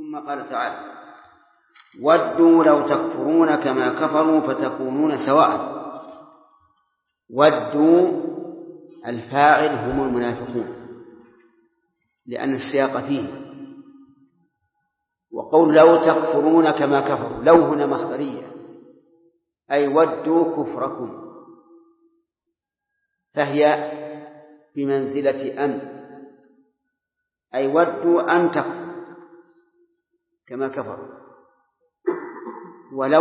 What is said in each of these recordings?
ثم قال تعالى: ودوا لو تكفرون كما كفروا فتكونون سواء. ودوا الفاعل هم المنافقون لأن السياق فيه. وقول لو تكفرون كما كفروا، لو هنا مصدرية، أي ودوا كفركم، فهي بمنزلة أن، أي ودوا أن تكفروا كما كفروا. ولو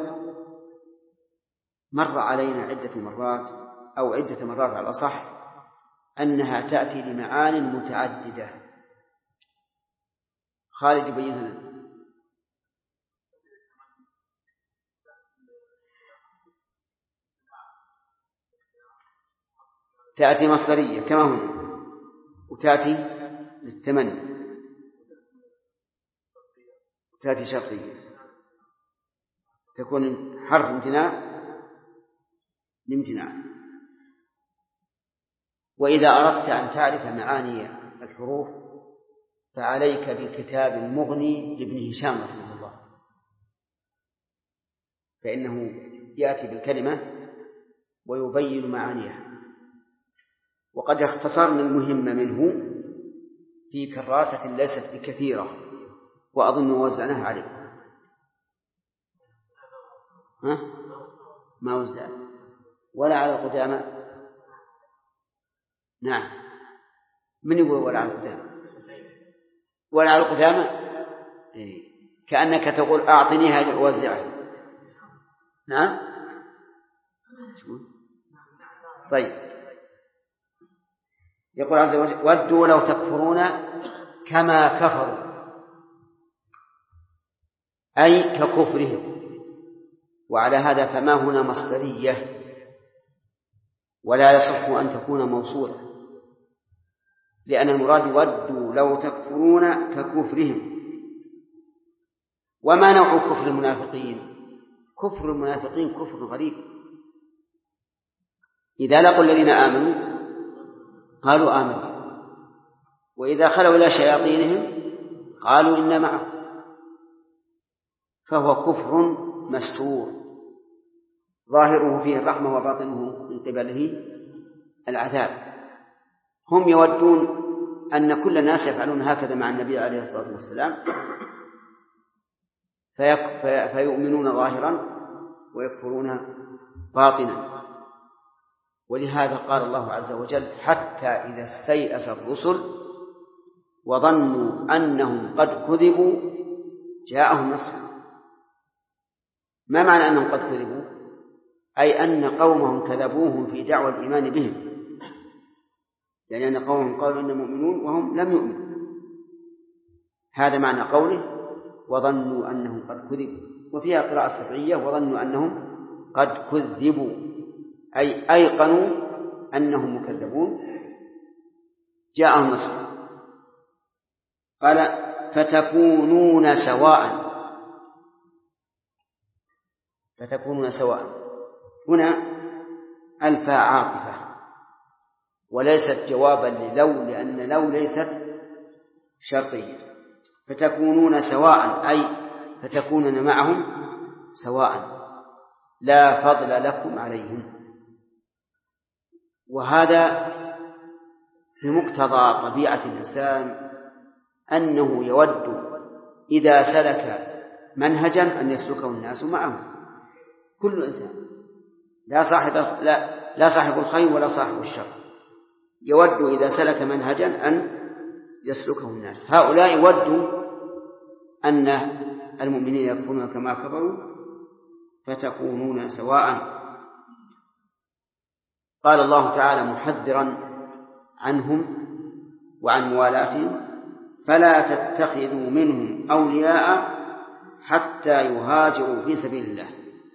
مر علينا عدة مرات أو عدة مرات على الأصح أنها تأتي لمعان متعددة. خالد يبينها لنا. تأتي مصدرية كما هنا، وتأتي للتمني، وتأتي شرطية، تكون حرف امتناع لامتناع. وإذا أردت أن تعرف معاني الحروف فعليك بكتاب المغني لابن هشام رحمه الله، فإنه يأتي بالكلمة ويبين معانيها. وقد اختصرنا المهم منه في كراسة ليست بكثيرة، وأظن وزعناها عليه. ما وزع ولا على القدامى. نعم، من يقول ولا على القدامى؟ ولا على القدامى، كأنك تقول أعطنيها وزعها. نعم، طيب. يقول عز وجل: ودوا لو تكفرون كما كفروا، أي ككفرهم. وعلى هذا فما هنا مصدرية، ولا يصح أن تكون موصولة، لأن المراد ودوا لو تكفرون ككفرهم. وما نوع كفر المنافقين؟ كفر المنافقين كفر غريب. إذا لقوا الذين آمنوا قالوا آمنوا، وإذا خلوا إلى شياطينهم قالوا إنا معهم، فهو كفر مستور ظاهره فيه الرحمة وباطنه من قبله العذاب. هم يودون أن كل الناس يفعلون هكذا مع النبي عليه الصلاة والسلام، فيؤمنون ظاهرا ويكفرون باطنا. ولهذا قال الله عز وجل: حتى إذا استيأس الرسل وظنوا أنهم قد كذبوا جاءهم نصرنا. ما معنى أنهم قد كذبوا؟ أي أن قومهم كذبوهم في دعوى الإيمان بهم، يعني أن قومهم قالوا إنهم مؤمنون وهم لم يؤمنوا. هذا معنى قوله وظنوا أنهم قد كذبوا. وفيها قراءة سبعية: وظنوا أنهم قد كذبوا، أي أيقنوا أنهم مكذبون جاءهم نصر. قال: فتكونون سواء. فتكونون سواء هنا الفاء عاطفة وليست جوابا للو، لأن لو ليست شرطية. فتكونون سواء أي فتكونون معهم سواء لا فضل لكم عليهم. وهذا في مقتضى طبيعة الإنسان أنه يود إذا سلك منهجا أن يسلكه الناس معه. كل إنسان لا صاحب الخير ولا صاحب الشر، يود إذا سلك منهجا أن يسلكه الناس. هؤلاء ودوا أن المؤمنين يكفرون كما كفروا فتكونون سواء. قال الله تعالى محذرا عنهم وعن موالاتهم: فلا تتخذوا منهم أولياء حتى يهاجروا في سبيل الله.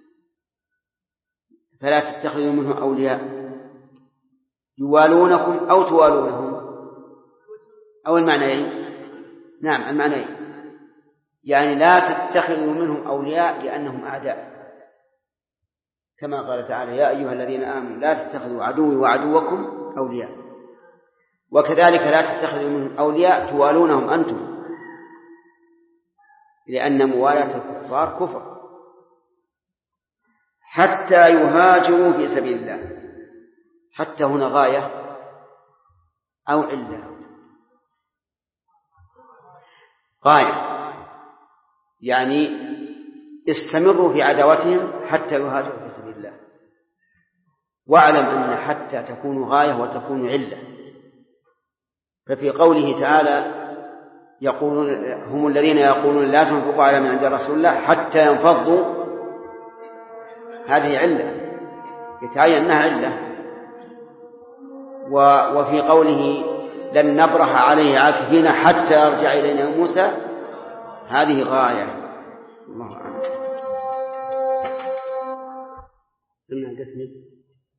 فلا تتخذوا منهم أولياء يوالونكم أو توالونهم، أو المعنيين. نعم، المعنيين، يعني لا تتخذوا منهم أولياء لأنهم أعداء، كما قال تعالى: يا أيها الذين آمنوا لا تتخذوا عدوي وعدوكم أولياء. وكذلك لا تتخذوا منهم أولياء توالونهم أنتم. لأن موالاة الكفار كفر، حتى يهاجروا في سبيل الله. حتى هنا غاية أو علة؟ غاية، يعني استمروا في عداوتهم حتى يهاجروا في سبيل الله. واعلم أن حتى تكون غاية وتكون علة. ففي قوله تعالى يقولون هم الذين يقولون لا تنفقوا على من عند رسول الله حتى ينفضوا، هذه علة يتعين أنها علة. وفي قوله لن نبرح عليه عاكفين حتى يرجع إلينا موسى، هذه غاية. الله أعلم. سمع قسمي.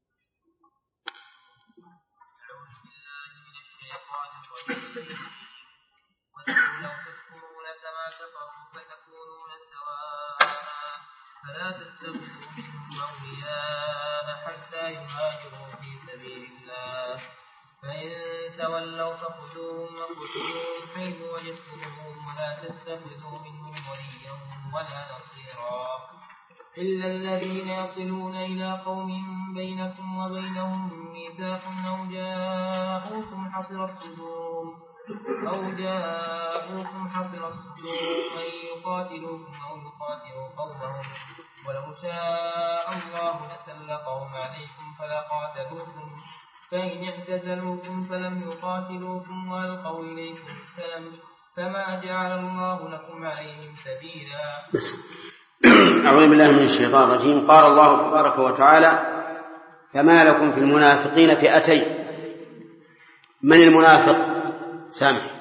لو تكفرون كما كفروا فتكونون سواء فلا تتخذوا منهم أولياء حتى يهاجروا في سبيل الله فإن تولوا فخذوهم وقتلوهم حيث وجدتموهم ولا تتخذوا منهم وليا ولا نصيرا إلا الذين يصلون إلى قوم بينكم وبينهم ميثاق أو جاءوكم حصرت صدورهم أن يقاتلوكم أو يقاتلوا قومهم ولو شاء الله لسلطهم عليكم فلقاتلوكم فإن اعتزلوكم فلم يقاتلوكم وألقوا إليكم السلام فما جعل الله لكم عليهم سبيلا. أعوذ بالله من الشيطان الرجيم. قال الله تبارك وتعالى فما لكم في المنافقين فئتين. من المنافق؟ سامح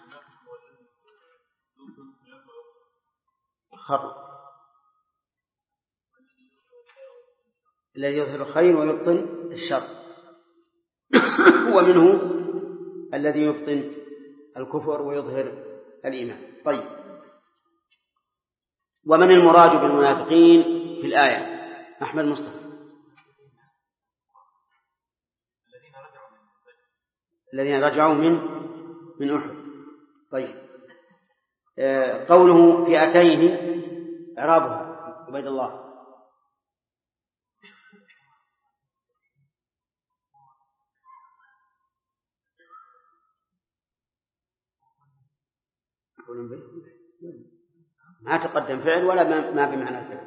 خطأ. الذي يظهر الخير ويبطن الشر، ومنه الذي يبطن الكفر ويظهر الإيمان. طيب، ومن المراد بالمنافقين في الآية؟ أحمد مصطفى. الذين رجعوا من أحد. طيب، قوله فئتين إعرابه عبيد الله. ما تقدم فعل ولا ما بمعنى الفعل.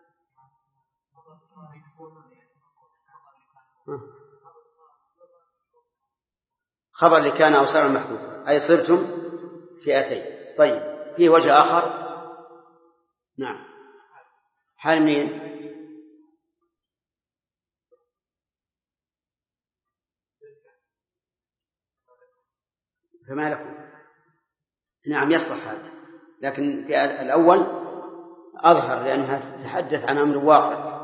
خبر لكان أو صار محذوف، أي صرتم فئتين. طيب، فيه وجه آخر. نعم، حال مين؟ فما لكم. نعم يصلح هذا، لكن في الأول أظهر لأنها تتحدث عن أمر واقع.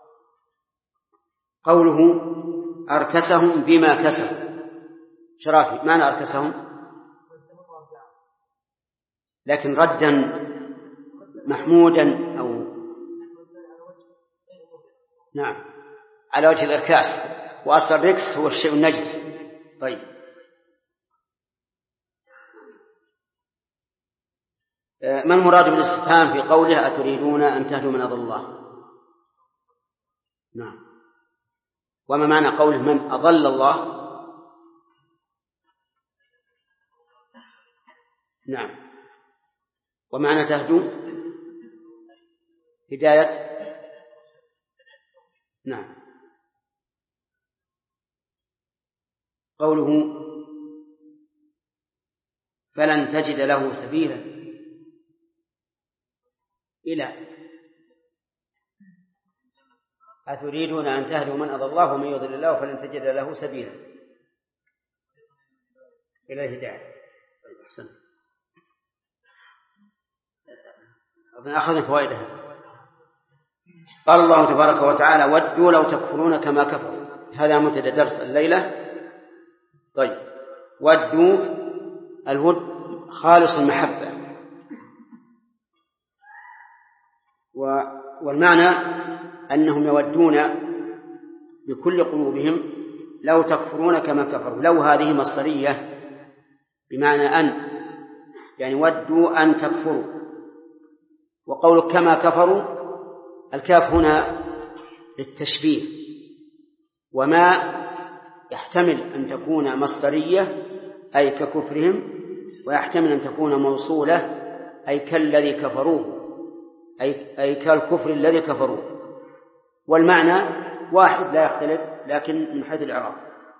قوله أركسهم بما كسبوا. شرافي، معنى أركسهم؟ لكن ردا محمودا أو نعم على وجه الإركاس، وأصل الركس هو الشيء النجس. طيب، ما المراد بالاستفهام في قوله أتريدون أن تهدوا من أضل الله؟ نعم، وما معنى قوله من أضل الله؟ نعم، ومعنى تهدوا هداية. نعم، قوله فلن تجد له سبيلا إلى أتريدون أن تهدوا من أضل الله ومن يضل الله فلن تجد له سبيلا إلى الهداية. طيب، أحسن، أخذنا فوائدها. قال الله تبارك وتعالى ودوا لو تكفرون كما كفروا. هذا مبتدأ درس الليلة. طيب، ودوا الود خالص المحبة، والمعنى أنهم يودون بكل قلوبهم لو تكفرون كما كفروا. لو هذه مصدرية بمعنى أن، يعني ودوا أن تكفروا، وقول كما كفروا الكاف هنا للتشبيه، وما يحتمل أن تكون مصدرية أي ككفرهم، ويحتمل أن تكون موصولة أي كالذي كفروه، أي كالكفر الذي كفروه، والمعنى واحد لا يختلف لكن من حيث الإعراب.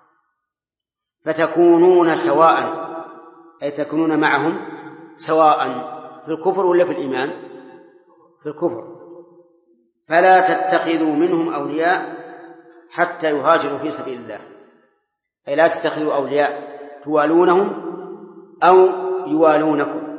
فتكونون سواء أي تكونون معهم سواء في الكفر ولا في الإيمان؟ في الكفر. فلا تتخذوا منهم أولياء حتى يهاجروا في سبيل الله، أي لا تتخذوا أولياء توالونهم أو يوالونكم.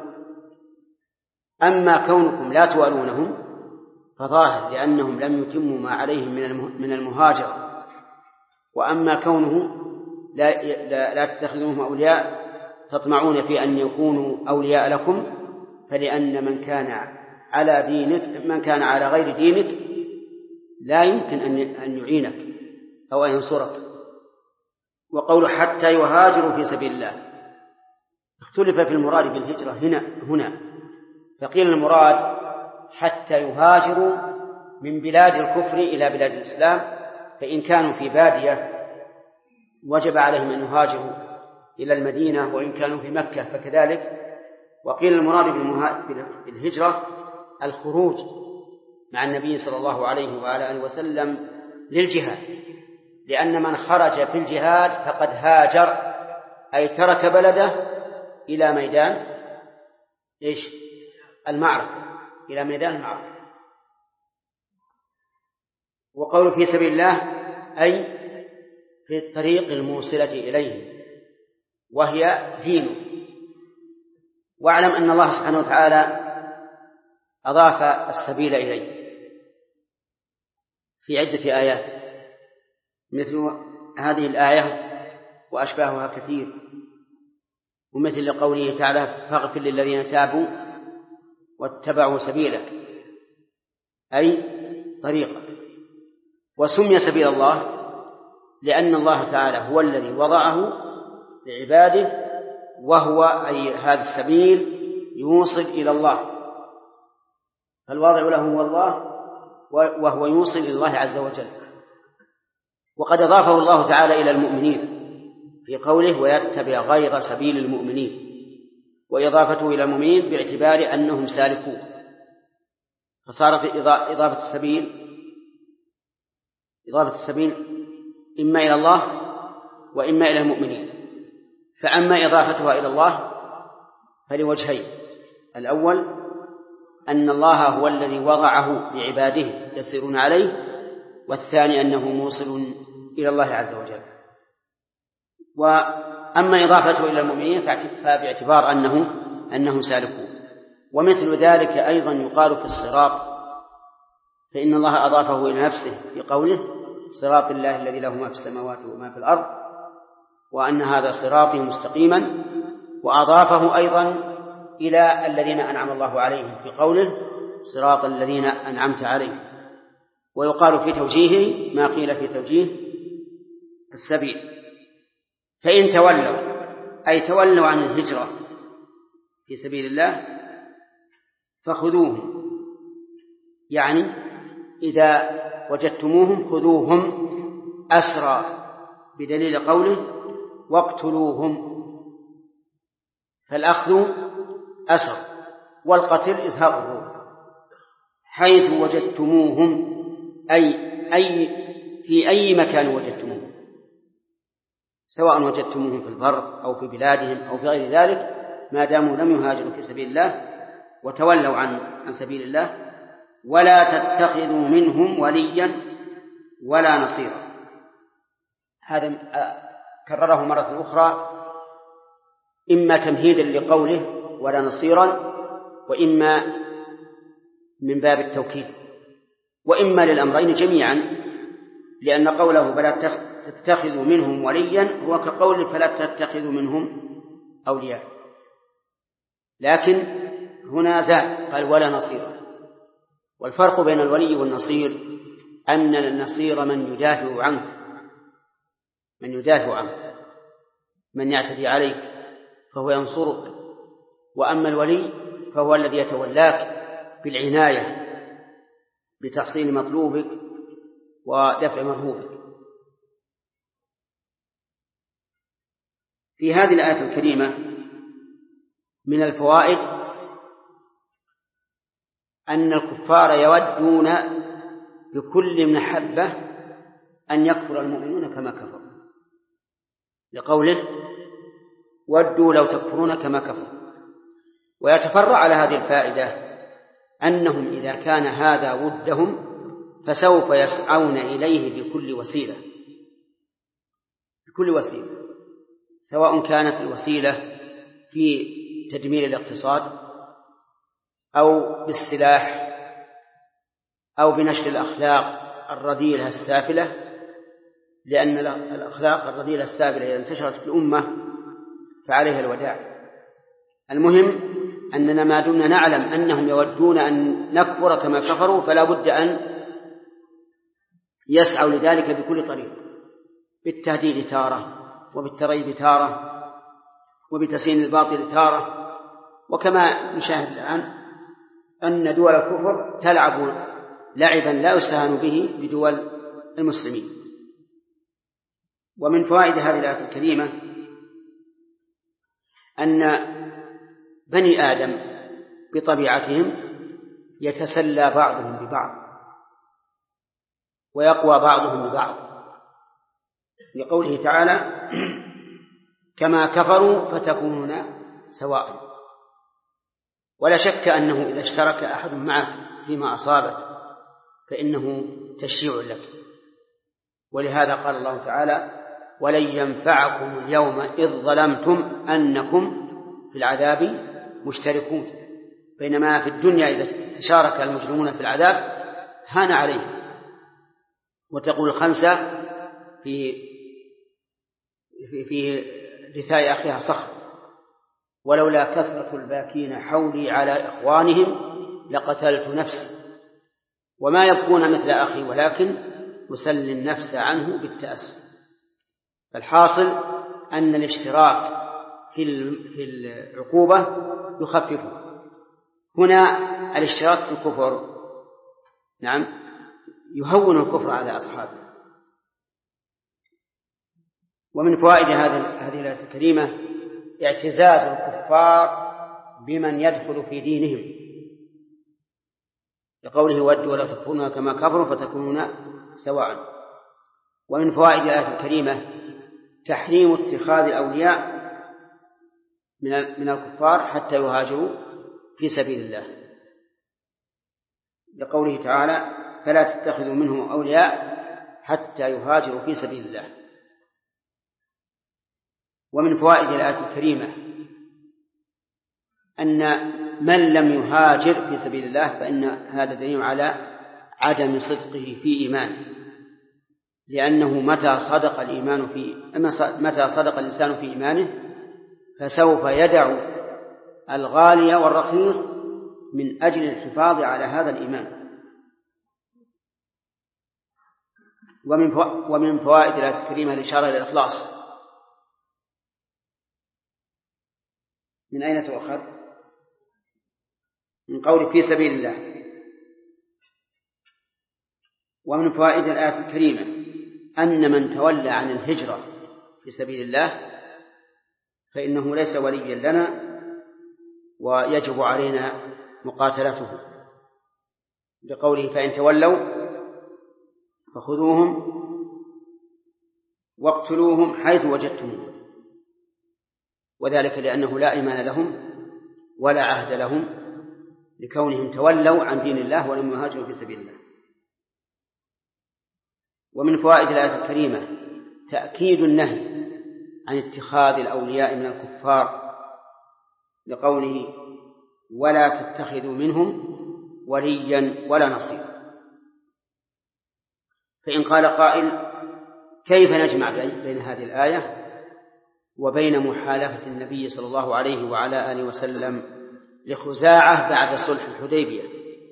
أما كونكم لا توالونهم فظاهر لأنهم لم يتموا ما عليهم من المهاجرة، وأما كونه لا تتخذوهم أولياء تطمعون في أن يكونوا أولياء لكم، فلأن من كان على دينك من كان على غير دينك لا يمكن أن يعينك أو أن ينصرك. وقول حتى يهاجروا في سبيل الله اختلف في المراد بالهجرة هنا، فقيل المراد حتى يهاجروا من بلاد الكفر إلى بلاد الإسلام، فإن كانوا في بادية وجب عليهم أن يهاجروا إلى المدينة، وإن كانوا في مكة فكذلك. وقيل المراد بالهجرة الخروج مع النبي صلى الله عليه وعلى آله وسلم للجهاد، لأن من خرج في الجهاد فقد هاجر أي ترك بلده إلى ميدان المعركة، إلى ميدان المعركة. وقول في سبيل الله أي في الطريق الموصلة إليه وهي دينه. واعلم أن الله سبحانه وتعالى أضاف السبيل إليه في عدة آيات، مثل هذه الآية وأشباهها كثير، ومثل قوله تعالى فاغفر للذين تابوا واتبعوا سبيلك أي طريقك. وسمي سبيل الله لأن الله تعالى هو الذي وضعه لعباده، وهو أي هذا السبيل يوصل إلى الله، فالواضع له هو الله وهو يوصل إلى الله عز وجل. وقد أضافه الله تعالى إلى المؤمنين في قوله ويتبع غير سبيل المؤمنين، وإضافته إلى المؤمنين باعتبار أنهم سالكون، فصارت إضافة السبيل إما إلى الله وإما إلى المؤمنين. فأما إضافتها إلى الله فلوجهين: الأول أن الله هو الذي وضعه لعباده يسيرون عليه، والثاني أنه موصل إلى الله عز وجل. وأما إضافته إلى المؤمنين فباعتبار أنهم سالكون. ومثل ذلك أيضا يقال في الصراط، فإن الله أضافه إلى نفسه في قوله صراط الله الذي له ما في السماوات وما في الأرض، وأن هذا صراطي مستقيما. وأضافه أيضا إلى الذين أنعم الله عليهم في قوله صراط الذين أنعمت عليهم. ويقال في توجيهه ما قيل في توجيه السبيل. فإن تولوا أي تولوا عن الهجرة في سبيل الله فخذوهم، يعني إذا وجدتموهم خذوهم أسرى، بدليل قوله واقتلوهم، فالأخذ أسر والقتل إزهاق الروح. حيث وجدتموهم أي في أي مكان وجدتموهم، سواء وجدتموهم في البر أو في بلادهم أو في غير ذلك، ما داموا لم يهاجروا في سبيل الله وتولوا عن سبيل الله. ولا تتخذوا منهم وليا ولا نصيرا. هذا كرره مرة أخرى، إما تمهيدا لقوله ولا نصيرا، وإما من باب التوكيد، وإما للأمرين جميعا، لأن قوله فلا تتخذوا منهم وليا هو كقوله فلا تتخذوا منهم أولياء، لكن هنا زاد قال ولا نصيرا. والفرق بين الولي والنصير أن النصير من يدافع عنك، من يعتدي عليك فهو ينصرك، وأما الولي فهو الذي يتولاك بالعناية بتحصيل مطلوبك ودفع مرهوبك. في هذه الآية الكريمة من الفوائد أن الكفار يودون بكل محبة أن يكفر المؤمنون كما كفروا، لقوله ودوا لو تكفرون كما كفروا. ويتفرع على هذه الفائدة أنهم إذا كان هذا ودهم فسوف يسعون إليه بكل وسيلة، سواء كانت الوسيلة في تدمير الاقتصاد أو بالسلاح أو بنشر الأخلاق الرذيلة السافلة، لأن الأخلاق الرذيلة السافلة إذا انتشرت في الأمة فعليها الوداع. المهم أننا ما دمنا نعلم أنهم يودون أن نكفر كما كفروا فلا بد أن يسعوا لذلك بكل طريق، بالتهديد تارة، وبالتريب تارة، وبتسيين الباطل تارة. وكما نشاهد الآن أن دول الكفر تلعب لعبا لا يستهان به بدول المسلمين. ومن فوائد هذه الآية الكريمة أن بني آدم بطبيعتهم يتسلى بعضهم ببعض ويقوى بعضهم ببعض، لقوله تعالى كما كفروا فتكونون سواء. ولا شك أنه إذا اشترك أحد معك فيما أصابك فإنه تشيع لك. ولهذا قال الله تعالى ولن ينفعكم اليوم إذ ظلمتم أنكم في العذاب مشتركون. بينما في الدنيا إذا تشارك المجرمون في العذاب هان عليهم. وتقول الخنسة في رثاء أخيها صخر ولولا كثرة الباكين حولي على إخوانهم لقتلت نفسي وما يبقون مثل أخي ولكن يسلي النفس عنه بالتأسي. فالحاصل أن الاشتراك في العقوبة يخففه. هنا الاشتراك في الكفر نعم يهون الكفر على أصحابه. ومن فوائد هذه الآية الكريمة اعتزاز الكفار بمن يدخل في دينهم، لقوله ودوا ولا تكفرون كما كفروا فتكونون سواء. ومن فوائد الآية الكريمة تحريم اتخاذ الأولياء من الكفار حتى يهاجروا في سبيل الله، لقوله تعالى فلا تتخذوا منهم أولياء حتى يهاجروا في سبيل الله. ومن فوائد الآية الكريمة أن من لم يهاجر في سبيل الله فإن هذا دليل على عدم صدقه في إيمانه، لأنه متى صدق الإنسان في إيمانه فسوف يدع الغالي والرخيص من أجل الحفاظ على هذا الإيمان. ومن فوائد الآية الكريمة الإشارة إلى الإخلاص. من أين تؤخذ؟ من قول في سبيل الله. ومن فوائد الآية الكريمة أن من تولى عن الهجرة في سبيل الله فإنه ليس وليا لنا ويجب علينا مقاتلته، لقوله فإن تولوا فخذوهم واقتلوهم حيث وجدتموهم، وذلك لأنه لا إيمان لهم ولا عهد لهم لكونهم تولوا عن دين الله ولم يهاجروا في سبيل الله. ومن فوائد الآية الكريمة تأكيد النهي عن اتخاذ الأولياء من الكفار، لقوله ولا تتخذوا منهم وليا ولا نصيرا. فإن قال قائل كيف نجمع بين هذه الآية وبين محالفة النبي صلى الله عليه وعلى آله وسلم لخزاعة بعد صلح الحديبية؟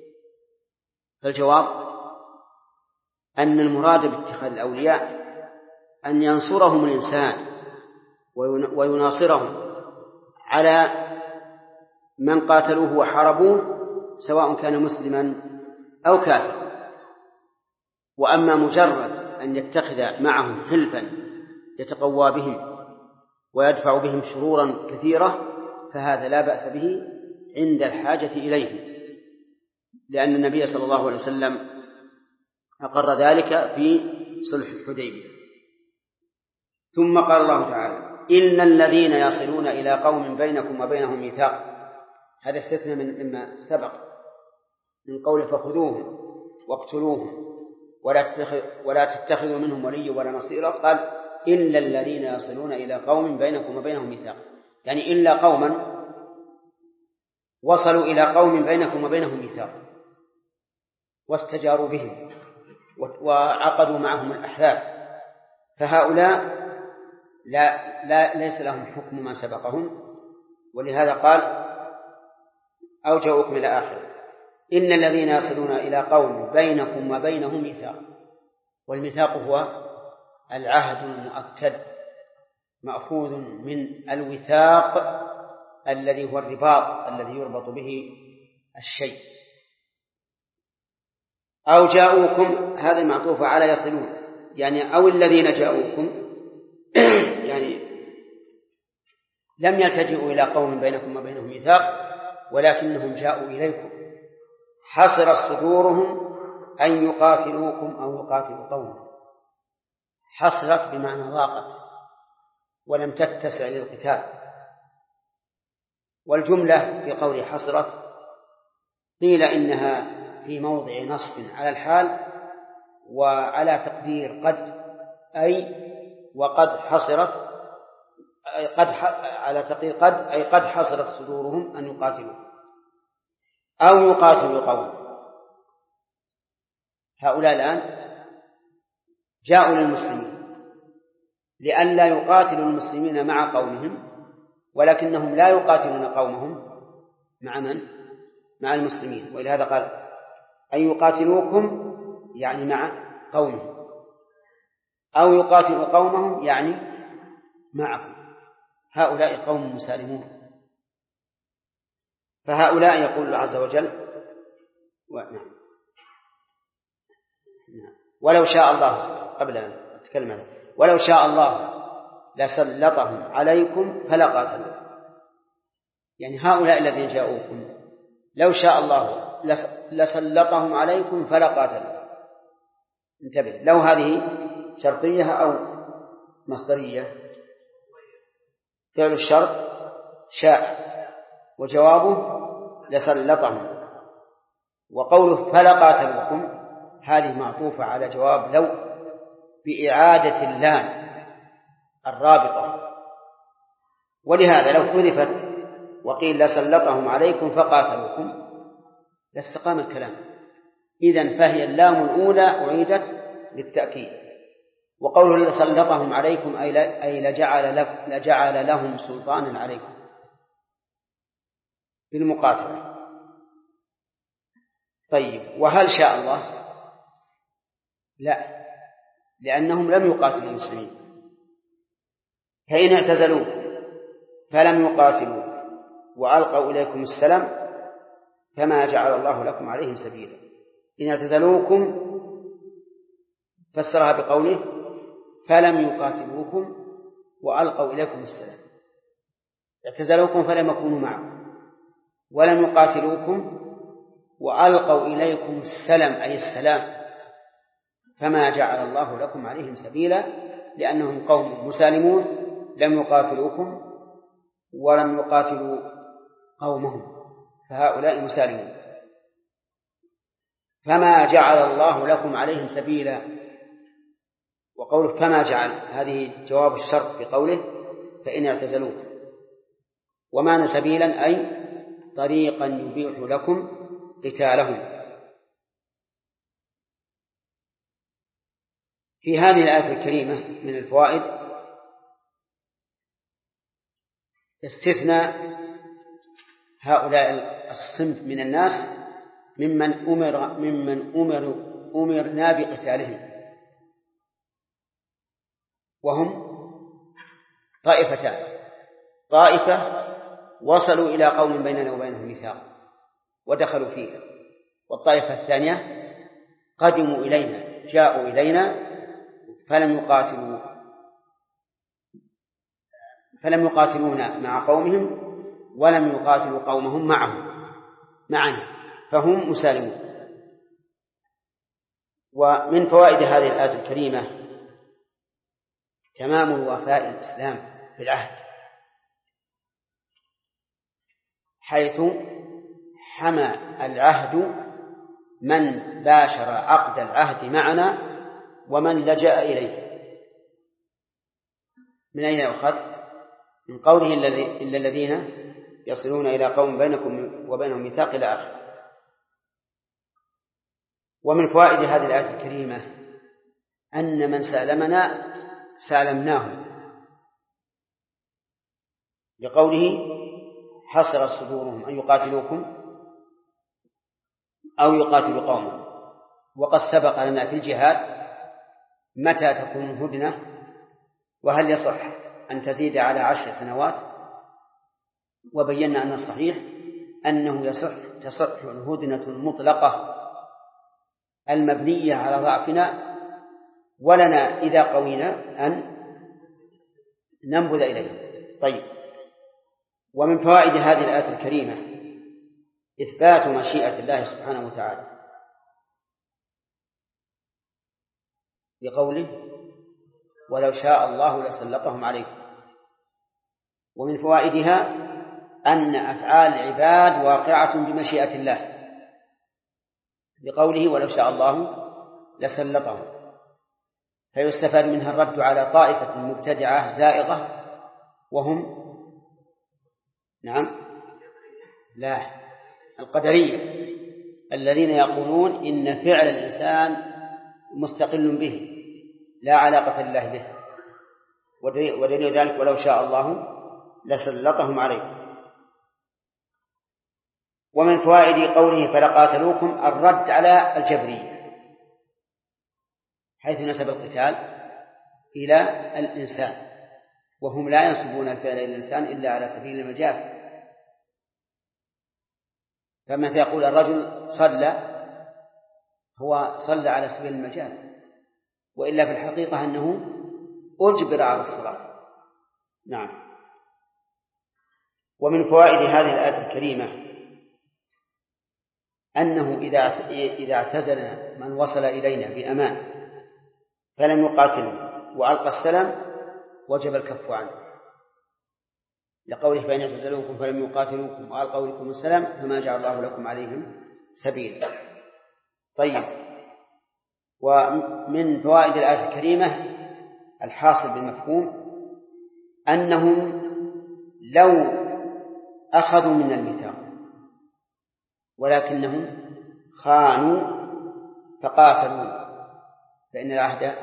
فالجواب أن المراد باتخاذ الأولياء أن ينصرهم الإنسان ويناصرهم على من قاتلوه وحاربوه سواء كان مسلما أو كافرا. وأما مجرد أن يتخذ معهم حلفا يتقوى بهم ويدفع بهم شرورا كثيرة فهذا لا بأس به عند الحاجة إليه، لأن النبي صلى الله عليه وسلم أقر ذلك في صلح الحديبية. ثم قال الله تعالى: إن الذين يصلون إلى قوم بينكم وبينهم ميثاق. هذا استثنى من مما سبق من قول فخذوهم واقتلوهم ولا تتخذوا منهم وليا ولا نصيرا. قال: إلا الذين يصلون إلى قوم بينكم وبينهم ميثاق، يعني إلا قوما وصلوا إلى قوم بينكم وبينهم ميثاق واستجاروا بهم وعقدوا معهم الأحلال، فهؤلاء ليس لهم حكم ما سبقهم. ولهذا قال: أو جاءوكم إلى آخره. إن الذين يصلون إلى قوم بينكم وبينهم ميثاق، والميثاق هو العهد المؤكد مأخوذ من الوثاق الذي هو الرباط الذي يربط به الشيء. أو جاءوكم هذا معطوف على يصلون، يعني أو الذين جاءوكم يعني لم يلتجئوا إلى قوم بينكم وبينهم ميثاق ولكنهم جاءوا إليكم، حصرت صدورهم أن يقاتلوكم أو يقاتلوا قومهم. حصرت بمعنى ضاقت ولم تتسع للقتال. والجملة في قول حصرت قيل إنها في موضع نصب على الحال وعلى تقدير قد، أي وقد حصرت، على تقدير قد أي قد حصرت صدورهم أن يقاتلوا أو يقاتلوا قوم. هؤلاء الآن جاءوا للمسلمين لئلا يقاتلوا المسلمين مع قومهم، ولكنهم لا يقاتلون قومهم مع من؟ مع المسلمين. ولهذا قال: أن يقاتلوكم يعني مع قومهم، أو يقاتلوا قومهم يعني معكم. هؤلاء قوم مسالمون. فهؤلاء يقول الله عز وجل: ولو شاء الله، قبل أن أتكلم، ولو شاء الله لسلطهم عليكم فلقاتلوا. يعني هؤلاء الذين جاءوكم لو شاء الله لسلطهم عليكم فلقاتلوا. انتبه، لو هذه شرطية أو مصدرية. فعل الشرط شاء وجوابه لسلطهم، وقوله فلقاتلوكم هذه معطوفة على جواب لو بإعادة اللام الرابطة. ولهذا لو حذفت وقيل لسلطهم عليكم فقاتلوكم لاستقام الكلام. إذن فهي اللام الأولى أعيدت للتأكيد. وقوله لسلطهم عليكم أي لجعل لهم سلطانا عليكم بالمقاتلة. طيب، وهل شاء الله؟ لا، لأنهم لم يقاتلوا المسلمين. فإن اعتزلوك فلم يقاتلوا وألقوا إليكم السلام فما جعل الله لكم عليهم سبيلا. إن اعتزلوكم فسرها بقوله فلم يقاتلوكم وألقوا إليكم السلام. اعتزلوكم فلم يكونوا معكم، ولم يقاتلوكم وألقوا إليكم السلام أي السلام، فما جعل الله لكم عليهم سبيلا، لأنهم قوم مسالمون لم يقاتلوكم ولم يقاتلوا قومهم، فهؤلاء مسالمون. فما جعل الله لكم عليهم سبيلا. وقوله فما جعل هذه جواب الشرط بقوله فإن اعتزلوك، ومعنى سبيلا أي طريقا يبيح لكم قتالهم. في هذه الآية الكريمة من الفوائد استثنى هؤلاء الصنف من الناس ممن أمرنا بقتالهم، وهم طائفتان: طائفة وصلوا إلى قوم بيننا وبينهم ميثاق ودخلوا فيها. والطائفة الثانية قدموا إلينا، جاءوا إلينا فلم يقاتلونا مع قومهم ولم يقاتلوا قومهم معنا، فهم مسالمون. ومن فوائد هذه الآية الكريمة تمام وفاء الإسلام في العهد، حيث حمى العهد من باشر عقد العهد معنا ومن لجأ إليه. من أين يؤخذ؟ من قوله إلا الذين يصلون إلى قوم بينكم وبينهم ميثاق إلى آخره. ومن فوائد هذه الآية الكريمة أن من سالمنا سالمناه، لقوله حصر صدورهم أن يقاتلوكم أو يقاتلوا قومهم. وقد سبق لنا في الجهاد متى تكون هدنة، وهل يصح أن تزيد على 10 سنوات، وبينا أن الصحيح أنه تصح الهدنة المطلقة المبنية على ضعفنا، ولنا إذا قوينا أن ننبذ إليه. طيب، ومن فوائد هذه الآية الكريمة إثبات مشيئة الله سبحانه وتعالى، بقوله ولو شاء الله لسلطهم عليكم. ومن فوائدها أن أفعال العباد واقعة بمشيئة الله، بقوله ولو شاء الله لسلطهم، فيستفاد منها الرد على طائفة مبتدعة زائغة وهم القدرية الذين يقولون إن فعل الإنسان مستقل به لا علاقة لله به، ودليل ذلك ولو شاء الله لسلطهم عليكم. ومن فوائد قوله فلقاتلوكم الرد على الجبرية، حيث نسب القتال إلى الإنسان، وهم لا ينسبون الفعل إلى الإنسان إلا على سبيل المجاز. فمتى يقول الرجل صلى، هو صلى على سبيل المجاز، وإلا في الحقيقة أنه أجبر على الصلاة. نعم. ومن فوائد هذه الآية الكريمة أنه إذا اعتزلنا من وصل إلينا بأمان فلم يقاتلوا وألقى السلام وجب الكف عنه، لقوله فإن اعتزلوكم فلم يقاتلوكم وألقوا لكم السلام فما جعل الله لكم عليهم سبيلا. طيب، ومن فوائد الآية الكريمة الحاصل بالمفهوم أنهم لو أخذوا من الميثاق ولكنهم خانوا فقاتلوا، فإن العهد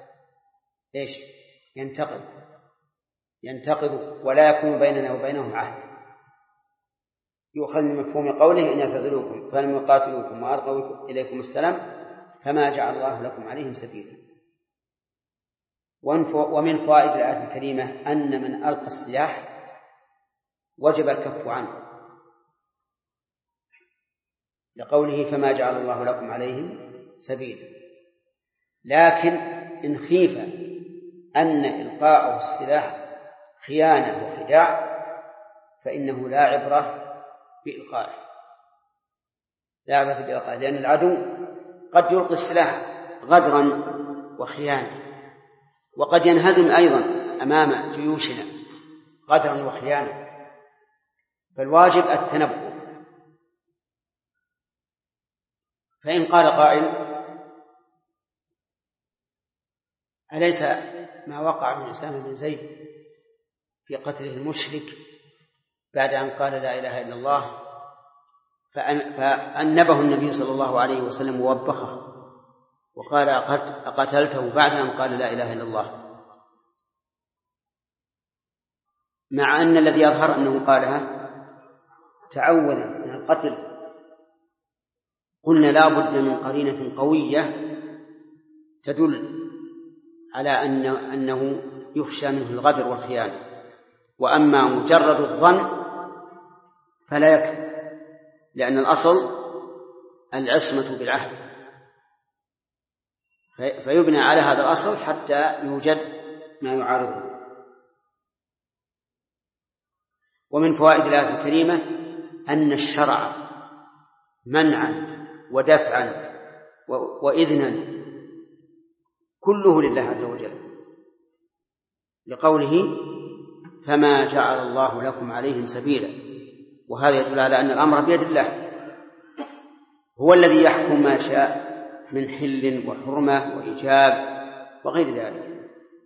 ينتقض ولا يكون بيننا وبينهم عهد. يؤخذ من مفهوم قوله إن يعتزلوكم فلم يقاتلوكم وألقوا إليكم السلام فما جعل الله لكم عليهم سبيلا. ومن فوائد الآية الكريمة أن من ألقى السلاح وجب الكف عنه، لقوله فما جعل الله لكم عليهم سبيلا. لكن إن خيف أن إلقاءه السلاح خيانة وخداع فإنه لا عبرة بإلقائه، لأن العدو قد يلقي السلاح غدرا وخيانة، وقد ينهزم أيضا أمام جيوشنا غدرا وخيانة، فالواجب التنبؤ. فإن قال قائل أليس ما وقع من أسامة بن زيد في قتله المشرك بعد أن قال لا إله إلا الله فأنبه النبي صلى الله عليه وسلم ووبخه وقال أقتلته بعد أن قال لا إله إلا الله، مع أن الذي يظهر أنه قالها تعوذا من القتل؟ قلنا لا بد من قرينة قوية تدل على أنه يخشى منه الغدر والخيانة. وأما مجرد الظن فلا يكفي، لأن الأصل العصمة بالعهد، فيبنى على هذا الأصل حتى يوجد ما يعارضه. ومن فوائد الآية الكريمة أن الشرع منعا ودفعا وإذنا كله لله عز وجل، لقوله فما جعل الله لكم عليهم سبيلا، وهذا يدل على أن الأمر بيد الله، هو الذي يحكم ما شاء من حل وحرمة وإيجاب وغير ذلك.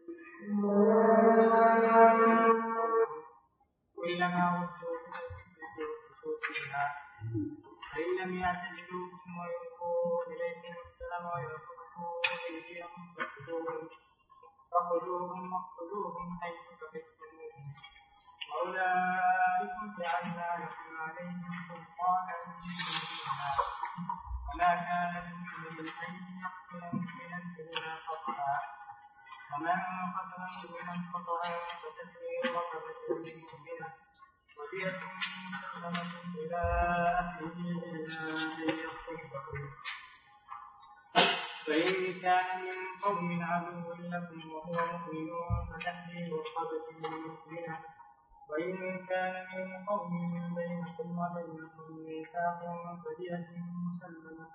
فإن لم يعتذروكم ويلقوا إليكم السلام ويرفضوا أيديهم فخذوهم واقتلوهم حيث ثقفتموهم وأولئكم جعلنا لكم عليهم سلطانا مبينا وما كان لمؤمن أن يقتل مؤمنا إلا خطأ ومن قتل مؤمنا خطأ فتحرير رقبة مؤمنة ودية مسلمة إلى أهله إلا أن يصدقوا فإن كان من قوم عدو لكم وهو مؤمن فتحرير رقبة مؤمنة وإن كان من قوم بينكم وبينهم ميثاق فدية مسلمة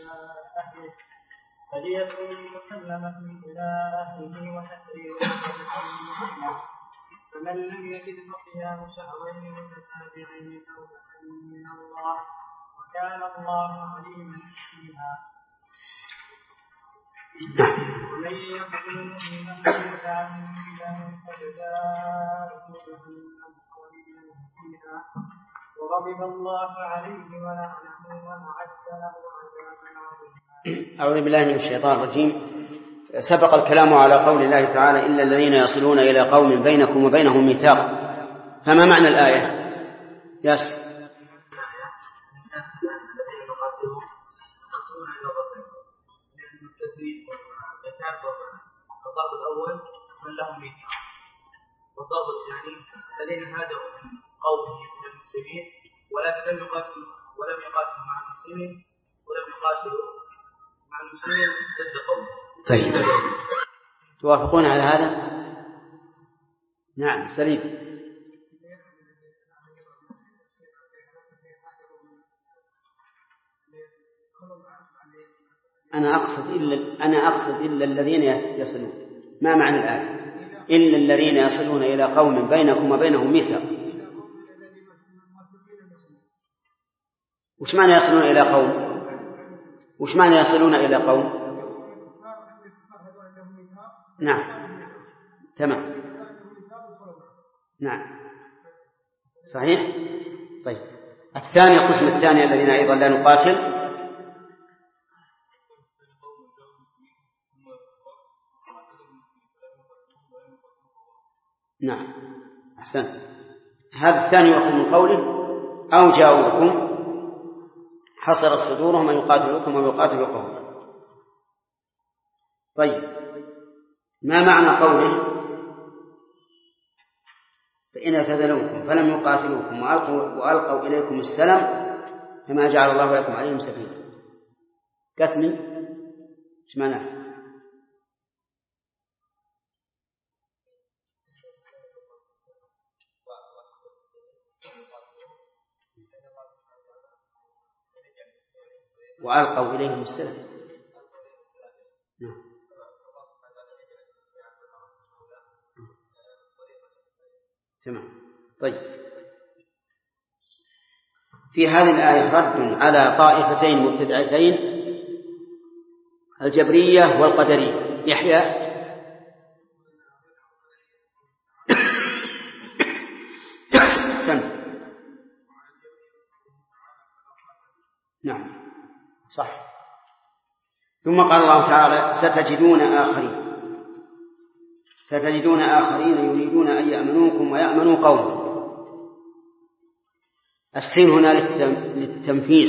إلى أهله وتحرير رقبة مؤمنة فمن لم يجد فصيام شهرين متتابعين توبة من الله وكان الله عليما حكيما ومن يقتل مؤمنا متعمدا فجزاؤه جهنم خالدا فيها وغضب الله عليه ولعنه وأعد له عذابا عظيما. أعوذ بالله من الشيطان الرجيم. سبق الكلام على قول الله تعالى إلا الذين يصلون إلى قوم بينكم وبينهم ميثاق، فما معنى الآية؟ ياسر. الضرب الأول من لهم ميثاق، والضرب الثاني الذين هاجروا من قومهم إلى المسلمين ولم يقاتلوا مع المسلمين ولم يقاتلوا مع المسلمين ضد قومهم. طيب، توافقون على هذا؟ نعم سليم. أنا أقصد إلا الذين يصلون. ما معنى الآية؟ إلا الذين يصلون إلى قوم بينكم وبينهم ميثاق. وش معنى يصلون إلى قوم؟ وش معنى يصلون إلى قوم؟ نعم تمام، نعم صحيح. طيب الثاني، القسم الثاني الذين أيضا لا نقاتل، نعم أحسن. هذا الثاني يأخذ من قوله أو جاءوكم حصرت صدورهم أن يقاتلوكم ويقاتلوا قومهم. طيب ما معنى قوله فإن اعتزلوكم فلم يقاتلوكم وألقوا إليكم السلام فما جعل الله لكم عليهم سبيلا؟ كثمي ايش معناه؟ وألقوا إليهم السلام. تمام. طيب في هذه الآية رد على طائفتين مبتدعتين، الجبرية والقدرية. يحيى سنت. نعم صح. ثم قال الله تعالى ستجدون آخرين يريدون أن يأمنوكم ويأمنوا قومهم. السين هنا للتنفيس،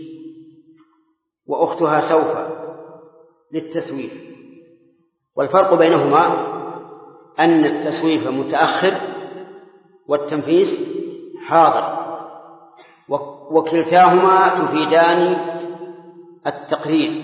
وأختها سوف للتسويف. والفرق بينهما أن التسويف متأخر والتنفيس حاضر. وكلتاهما تفيدان التقرير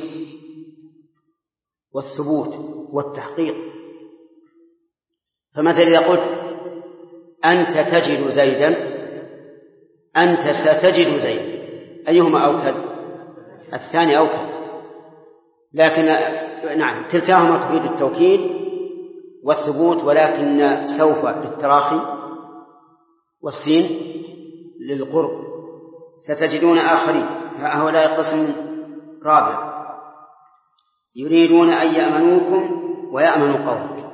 والثبوت والتحقيق. فمثلا إذا قلت أنت تجد زيدا، أنت ستجد زيدا، أيهما أوكد؟ الثاني أوكد. لكن نعم كلتاهما تفيد التوكيد والثبوت، ولكن سوف للتراخي والسين للقرب. ستجدون آخرين، هؤلاء قسم رابع يريدون أن يأمنوكم ويأمنوا قومك،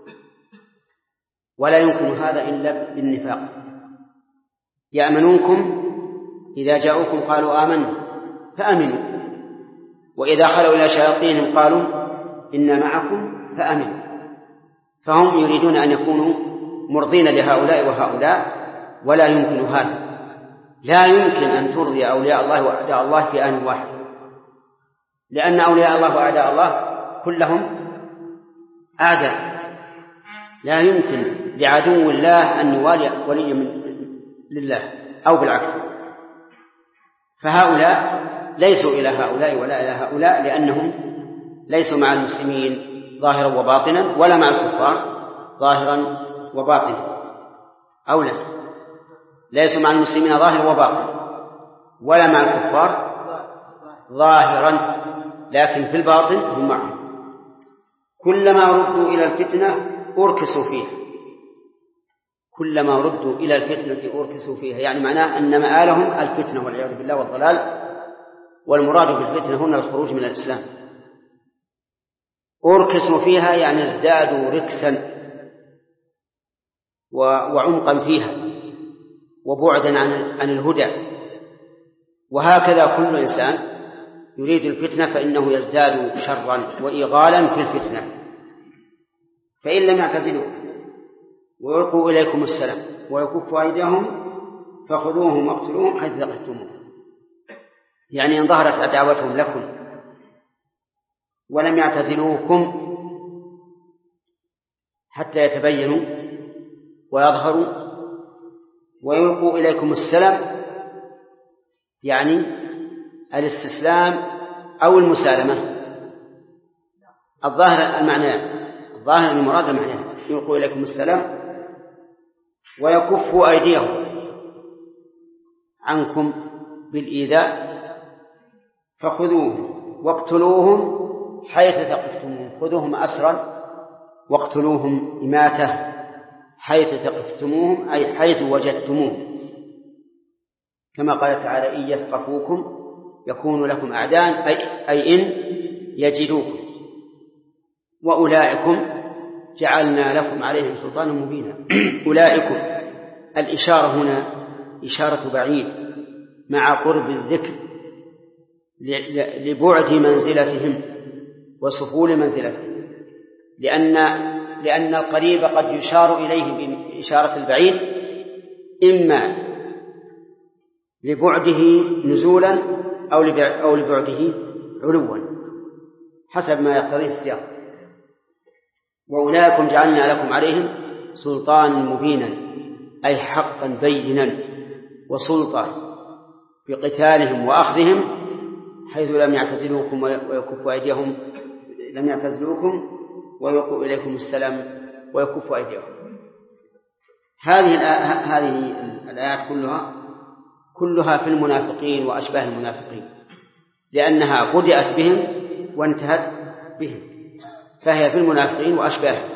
ولا يمكن هذا إلا بالنفاق. يأمنوكم إذا جاءوكم قالوا آمنا فأمنوا، وإذا خلوا إلى شياطينهم قالوا إنا معكم فأمنوا. فهم يريدون أن يكونوا مرضين لهؤلاء وهؤلاء، ولا يمكن هذا. لا يمكن أن ترضي أولياء الله وأعداء الله في آن واحد، لأن أولياء الله وأعداء الله كلهم أعداء. لا يمكن لعدو الله أن يوالي ولي لله أو بالعكس. فهؤلاء ليسوا إلى هؤلاء ولا إلى هؤلاء، لأنهم ليسوا مع المسلمين ظاهرا وباطنا، ولا مع الكفار ظاهرا وباطنا. أو لا، ليسوا مع المسلمين ظاهرا وباطنا، ولا مع الكفار ظاهرا، لكن في الباطن هم معهم. كلما ردوا إلى الفتنة أركسوا فيها، كلما ردوا إلى الفتنة أركسوا فيها، يعني معناه أن مآلهم الفتنة والعياذ بالله والضلال، والمراد بالفتنة هنا الخروج من الإسلام. أركسوا فيها يعني ازدادوا ركسا وعمقا فيها وبعدا عن الهدى. وهكذا كل إنسان يريد الفتنة فإنه يزداد شرا وإغالا في الفتنة. فإن لم يعتزلوا ويلقوا إليكم السلام ويكفوا أيديهم فخذوهم واقتلوهم حيث ثقفتموهم، يعني إن ظهرت عداوتهم لكم ولم يعتزلوكم حتى يتبينوا ويظهروا ويلقوا إليكم السلام، يعني الاستسلام أو المسالمة. الظاهر المراد المعنى يلقوا إليكم السلام ويكفوا أيديهم عنكم بالإيذاء فخذوهم واقتلوهم حيث ثقفتموهم. خذوهم أسرا واقتلوهم إماتة حيث ثقفتموهم، أي حيث وجدتموهم، كما قال تعالى إن يثقفوكم يكونوا لكم أعداء، أي إن يجدوكم، وأولئكم جعلنا لكم عليهم سلطانا مبينا. أولئكم الإشارة هنا إشارة بعيد مع قرب الذكر لبعد منزلتهم وسفول منزلتهم، لأن القريب قد يشار إليه بإشارة البعيد إما لبعده نزولا أو لبعده علوا حسب ما يقتضيه السياق. وأولئكم جعلنا لكم عليهم سلطانا مبينا، أي حقا بينا وسلطة بقتالهم وأخذهم حيث لم يعتزلوكم ويكفوا أيديهم، لم يعتزلوكم ويلقوا إليكم السلام ويكفوا أيديهم. هذه الآيات كلها في المنافقين وأشباه المنافقين، لأنها بدأت بهم وانتهت بهم، فهي في المنافقين وأشباههم.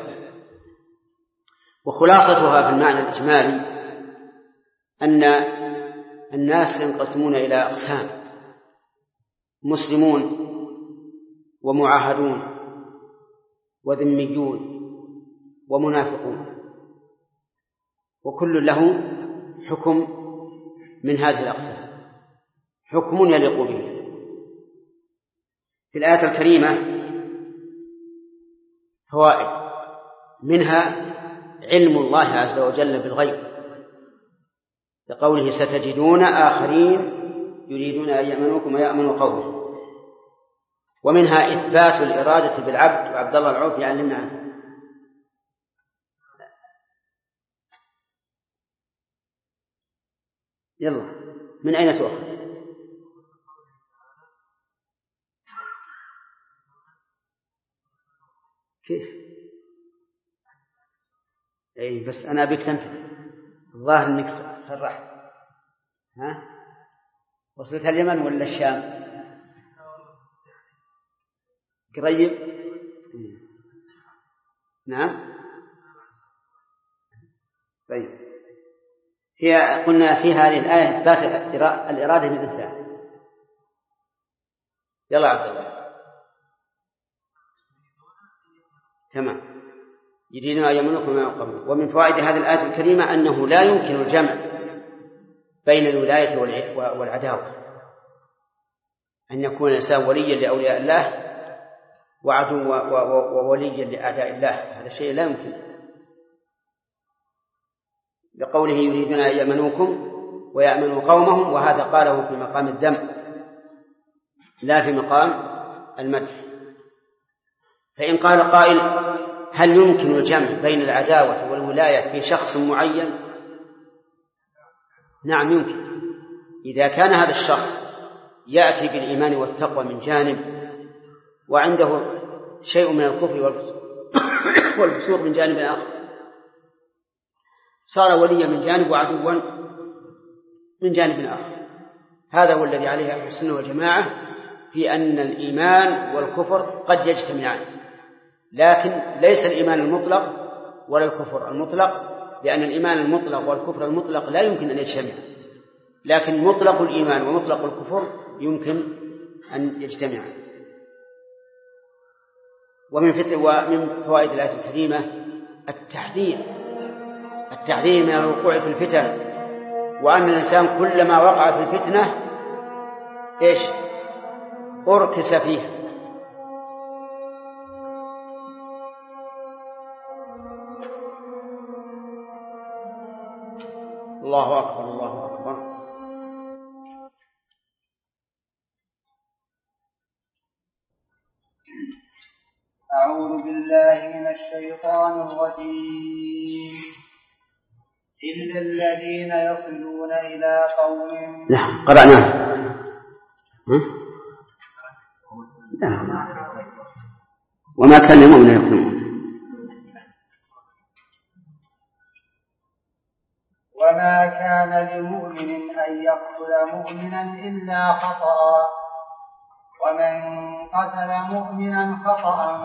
وخلاصتها في المعنى الإجمالي أن الناس ينقسمون إلى أقسام: مسلمون ومعاهدون وذميون ومنافقون، وكل له حكم من هذه الأقسام، حكم يليق به. في الآية الكريمة فوائد، منها علم الله عز وجل بالغيب لقوله ستجدون آخرين يريدون أن يأمنوكم ويأمنوا قومهم. ومنها إثبات الإرادة بالعبد، وعبد الله العوفي يعلمنا عنه. يلا من أين تؤخذ؟ كيف؟ أي بس أنا أبيك تنتبه، الظاهر أنك سرحت. ها؟ وصلت اليمن ولا الشام؟ قريب؟ نعم. طيب، قلنا في هذه الآية إثبات الإرادة للإنسان. يلا عبد الله. تمام. يريدون أن يمنعكم ما يقومون. ومن فوائد هذه الآية الكريمة أنه لا يمكن الجمع بين الولاية والعداوة، أن يكون الإنسان وليا لأولياء الله وعدو ووليا لأعداء الله، هذا شيء لا يمكن. بقوله يريدون أن يمنوكم ويأمنوا قومهم، وهذا قاله في مقام الذم لا في مقام المدح. فإن قال قائل هل يمكن الجمع بين العداوة والولاية في شخص معين؟ نعم يمكن، إذا كان هذا الشخص يأتي بالإيمان والتقوى من جانب وعنده شيء من الكفر والفسوق من جانب آخر، صار وليا من جانب وعدوا من جانب آخر. هذا هو الذي عليه أهل السنة والجماعة في أن الإيمان والكفر قد يجتمعان، لكن ليس الإيمان المطلق ولا الكفر المطلق، لأن الإيمان المطلق والكفر المطلق لا يمكن أن يجتمع، لكن مطلق الإيمان ومطلق الكفر يمكن أن يجتمع. ومن فوائد الآية الكريمة التحذير من الوقوع في الفتن، وأن الإنسان كلما وقع في الفتنة أركس فيها. الله أكبر الله أكبر. أعوذ بالله من الشيطان الرجيم. إلا الذين يصلون إلى قوم. نعم قرأناه. وما كان لمؤمن يقتل وما كان لمؤمن أن يقتل مؤمنا إلا خطأ، ومن قتل مؤمنا خطأ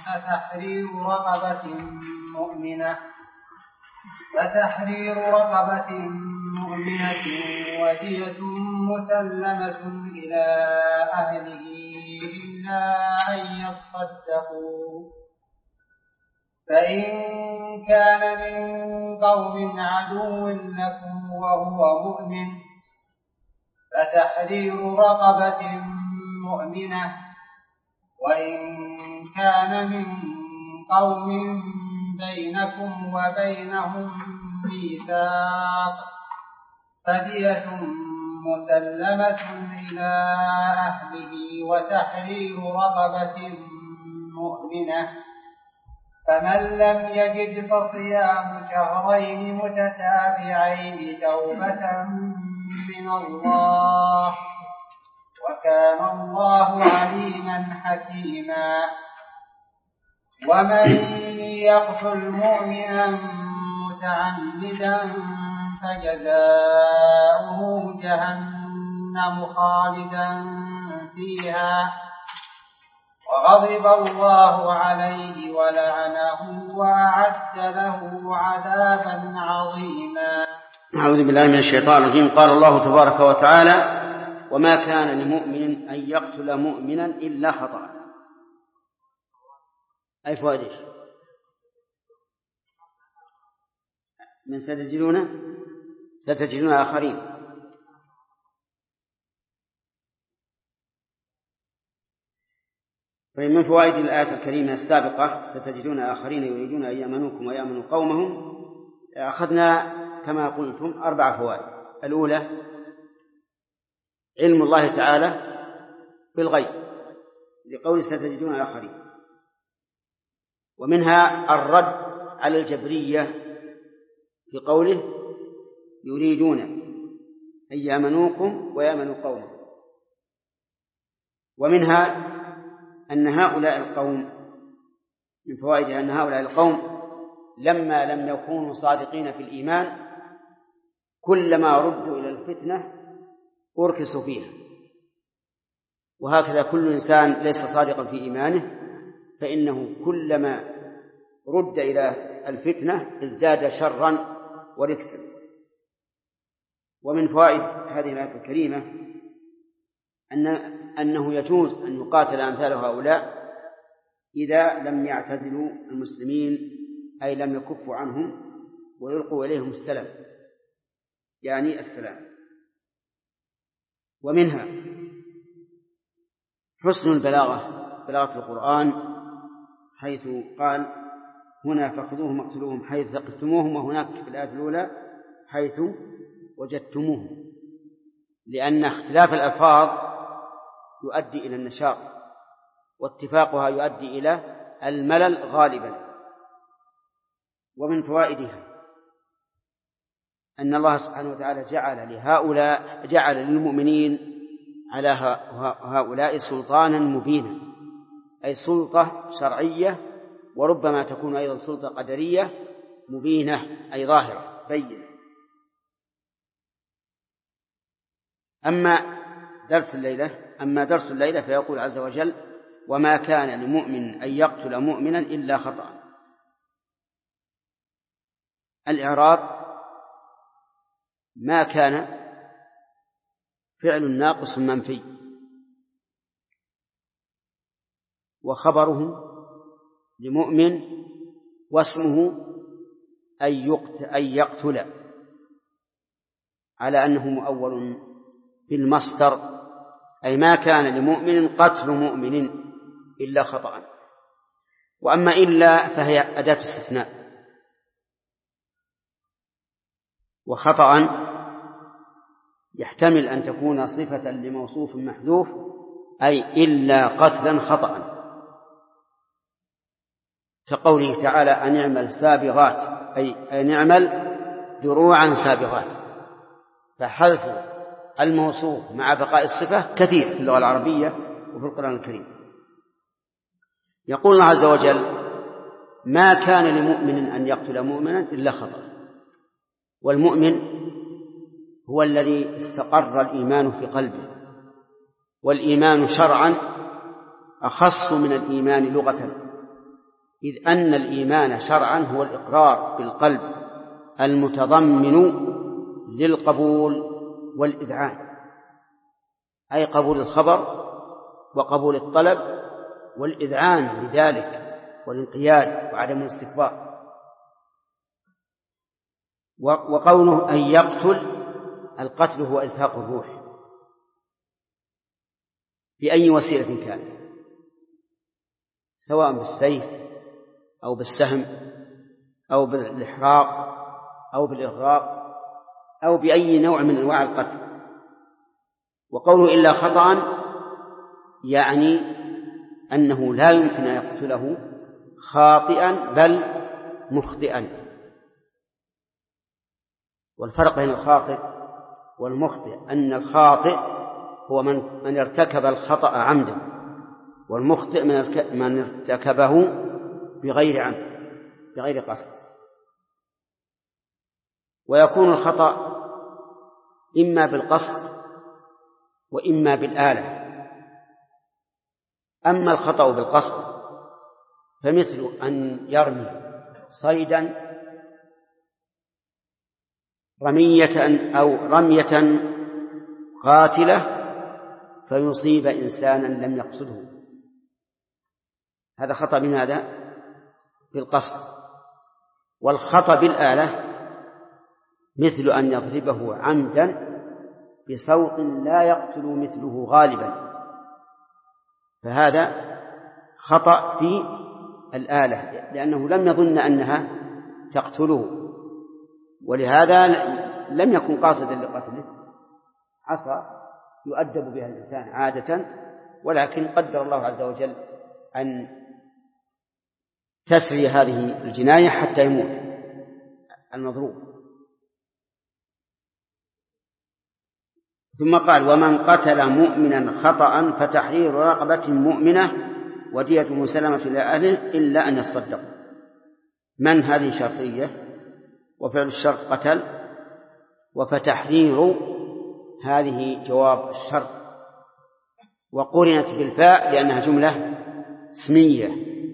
فتحرير رقبة مؤمنة ودية مسلمة إلى أهله إلا أن يصدقوا، فإن كان من قوم عدو لكم وهو مؤمن فتحرير رقبة مؤمنة، وإن كان من قوم بينكم وبينهم ميثاق فدية مسلمة إلى أهله وتحرير رقبة مؤمنة، فمن لم يجد فصيام شهرين متتابعين توبة من الله، وكان الله عليما حكيما. ومن يقتل مؤمنا متعمدا فجزاؤه جهنم خالدا فيها وغضب الله عليه ولعنه وأعد له عذابا عظيما. أعوذ بالله من الشيطان الرجيم. قال الله تبارك وتعالى وما كان لمؤمن أن يقتل مؤمنا إلا خطأ. أي فوائد من ستجدون آخرين. فمن فوائد الآية الكريمة السابقة ستجدون آخرين يريدون أن يأمنوكم ويأمنوا قومهم. أخذنا كما قلتم 4 فوائد. الأولى علم الله تعالى بالغيب لقول ستجدون آخرين، ومنها الرد على الجبرية في قوله يريدون أي يامنوكم ويامنوا قوم. ومنها أن هؤلاء القوم، من فوائدها أن هؤلاء القوم لما لم يكونوا صادقين في الإيمان كلما ردوا إلى الفتنة أركسوا فيها. وهكذا كل إنسان ليس صادقا في إيمانه فإنه كلما رد إلى الفتنة ازداد شرا وركسا. ومن فوائد هذه الآية الكريمة أنه يجوز أن يقاتل أمثال هؤلاء إذا لم يعتزلوا المسلمين، أي لم يكفوا عنهم ويلقوا إليهم السلام، يعني السلام. ومنها حسن بلاغة القرآن، حيث قال هنا فخذوهم واقتلوهم حيث ثقفتموهم، وهناك في الآية الأولى حيث وجدتموهم، لأن اختلاف الألفاظ يؤدي إلى النشاط، واتفاقها يؤدي إلى الملل غالبا. ومن فوائدها أن الله سبحانه وتعالى جعل للمؤمنين على هؤلاء سلطانا مبينا، أي سلطة شرعية، وربما تكون أيضا سلطة قدرية مبينة، أي ظاهرة بينة. أما درس الليلة فيقول عز وجل وما كان لمؤمن أن يقتل مؤمنا إلا خطأ. الإعراب ما كان فعل ناقص منفي، وخبره لمؤمن واسمه أن يقتل، على أنه مؤول بالمصدر، أي ما كان لمؤمن قتل مؤمن إلا خطأ. وأما إلا فهي أداة استثناء، وخطأ يحتمل أن تكون صفة لموصوف محذوف، أي إلا قتلا خطأ، كقوله تعالى أن يعمل سابغات، أي أن يعمل دروعا سابغات. فحذف الموصوف مع بقاء الصفة كثير في اللغة العربية وفي القرآن الكريم. يقول الله عز وجل ما كان لمؤمن أن يقتل مؤمنا إلا خطأ. والمؤمن هو الذي استقر الإيمان في قلبه، والإيمان شرعا أخص من الإيمان لغة، إذ أن الإيمان شرعا هو الإقرار بالقلب المتضمن للقبول والإذعان، أي قبول الخبر وقبول الطلب والإذعان لذلك والانقياد وعدم الاستكبار. وقوله أن يقتل، القتل هو إزهاق الروح بأي وسيلة كان، سواء بالسيف أو بالسهم أو بالإحراق أو بالإغراق أو بأي نوع من أنواع القتل. وقوله إلا خطأ يعني أنه لا يمكن أن يقتله خاطئا بل مخطئا. والفرق بين الخاطئ والمخطئ أن الخاطئ هو من ارتكب الخطأ عمدا، والمخطئ من ارتكبه بغير عمد بغير قصد. ويكون الخطأ إما بالقصد وإما بالآلة. أما الخطأ بالقصد فمثل أن يرمي صيدا رمية أو رمية قاتلة فيصيب إنسانا لم يقصده، هذا خطأ بماذا؟ بالقصد. والخطأ بالآلة مثل أن يضربه عمدا بصوت لا يقتل مثله غالبا، فهذا خطأ في الآلة لأنه لم يظن أنها تقتله، ولهذا لم يكن قاصدا لقتله. عصا يؤدب بها الإنسان عادة، ولكن قدر الله عز وجل أن تسري هذه الجناية حتى يموت المضروب. ثم قال ومن قتل مؤمنا خطأ فتحرير رقبة مؤمنة ودية مسلمة إلى أهله إلا أن يصدق. من هذه شرطية، وفعل الشرط قتل، وفتحرير هذه جواب الشرط، وقرنت بالفاء لأنها جملة اسمية،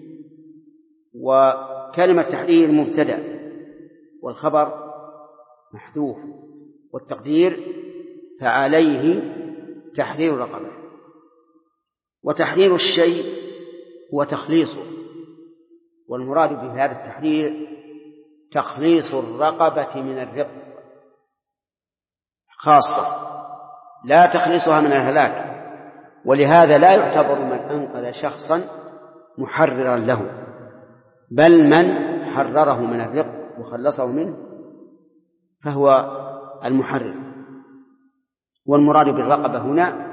وكلمة تحرير مبتدأ والخبر محذوف، والتقدير فعليه تحرير رقبة. وتحرير الشيء هو تخليصه، والمراد بهذا التحرير تخليص الرقبة من الرق خاصة، لا تخليصها من الهلاك. ولهذا لا يعتبر من أنقذ شخصا محررا له، بل من حرره من الرق وخلصه منه فهو المحرر. والمراد بالرقبة هنا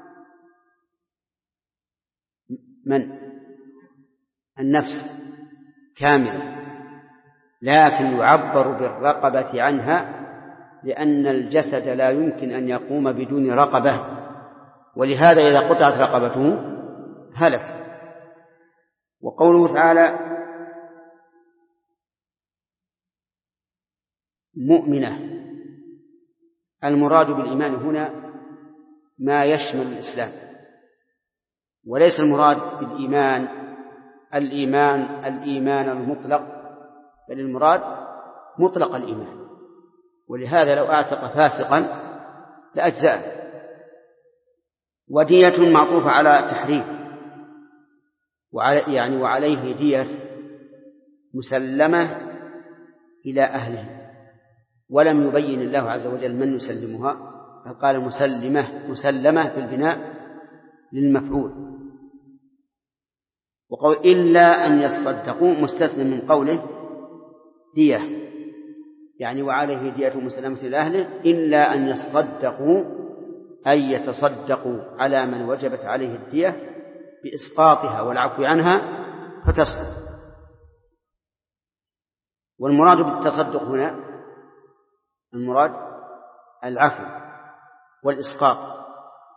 من النفس كاملة، لكن يعبر بالرقبة عنها لأن الجسد لا يمكن أن يقوم بدون رقبة، ولهذا إذا قطعت رقبته هلك. وقوله تعالى مؤمنة، المراد بالإيمان هنا ما يشمل الإسلام، وليس المراد بالإيمان الإيمان المطلق، بل المراد مطلق الإيمان. ولهذا لو أعتق فاسقا لأجزأه. ودية معطوفة على تحريم، وعليه دية مسلمة إلى أهله، ولم يبين الله عز وجل من يسلمها، فقال مسلمة في البناء للمفعول. وقول إلا أن يصدقوا مستثنى من قوله دية، يعني وعليه دية مسلمة إلى أهله إلا أن يصدقوا، أي يتصدقوا على من وجبت عليه الدية بإسقاطها والعفو عنها فتصدق. والمراد بالتصدق هنا المراد العفو والإسقاط،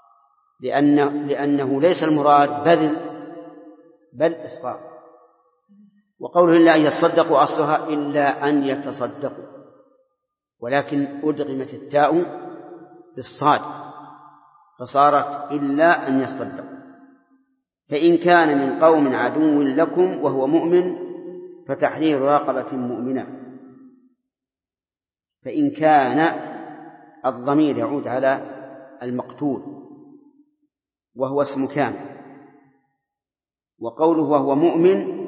لأنه ليس المراد بل إسقاط. وقوله إلا أن يصدقوا أصلها إلا أن يتصدقوا، ولكن أدغمت التاء بالصاد فصارت إلا أن يصدقوا. فإن كان من قوم عدو لكم وهو مؤمن فتحرير رقبة مؤمنة. فإن كان الضمير يعود على المقتول وهو اسم كان، وقوله وهو مؤمن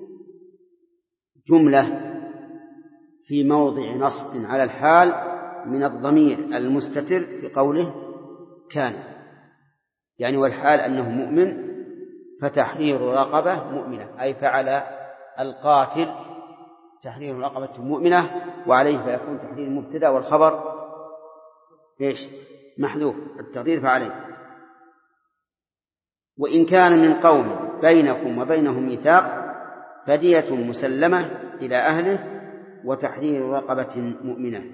جملة في موضع نصب على الحال من الضمير المستتر في قوله كان، يعني والحال أنه مؤمن فتحرير رقبة مؤمنة، أي فعل القاتل تحرير رقبة مؤمنة، وعليه فيكون تحرير المبتدأ والخبر محذوف التقدير فعليه. وإن كان من قوم بينكم وبينهم ميثاق فدية مسلمة إلى أهله وتحرير رقبة مؤمنة.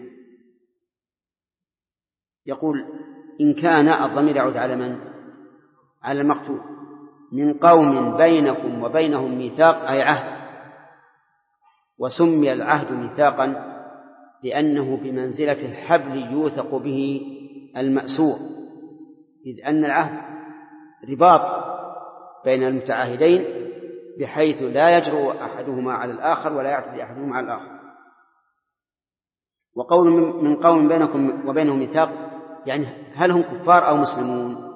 يقول إن كان الضمير يعود على من؟ على المقتول. من قوم بينكم وبينهم ميثاق أي عهد، وسمي العهد ميثاقا لأنه بمنزلة الحبل يوثق به المأسور، إذ أن العهد رباط بين المتعاهدين بحيث لا يجرؤ أحدهما على الآخر ولا يعتدي أحدهما على الآخر. وقول من قوم بينكم وبينهم ميثاق يعني هل هم كفار أو مسلمون؟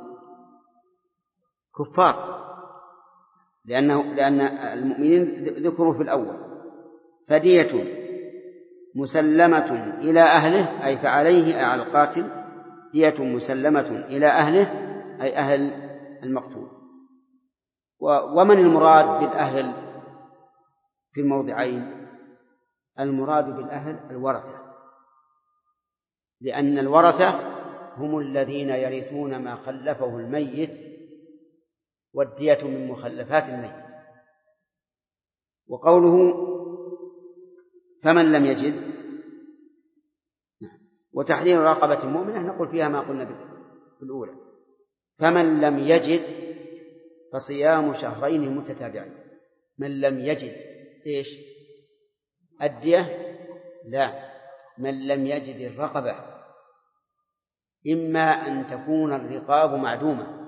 كفار، لأن المؤمنين ذكروا في الأول. فدية مسلمة إلى أهله أي فعليه على القاتل دية مسلمة إلى أهله أي أهل المقتول. ومن المراد بالأهل في الموضعين؟ المراد بالأهل الورثة، لأن الورثة هم الذين يرثون ما خلفه الميت، والدية من مخلفات الميت. وقوله فمن لم يجد وتحرير رقبة مؤمنة نقول فيها ما قلنا به، الأولى. فمن لم يجد فصيام شهرين متتابعين. من لم يجد إيش؟ أدية؟ لا، من لم يجد الرقبة، إما أن تكون الرقاب معدومة،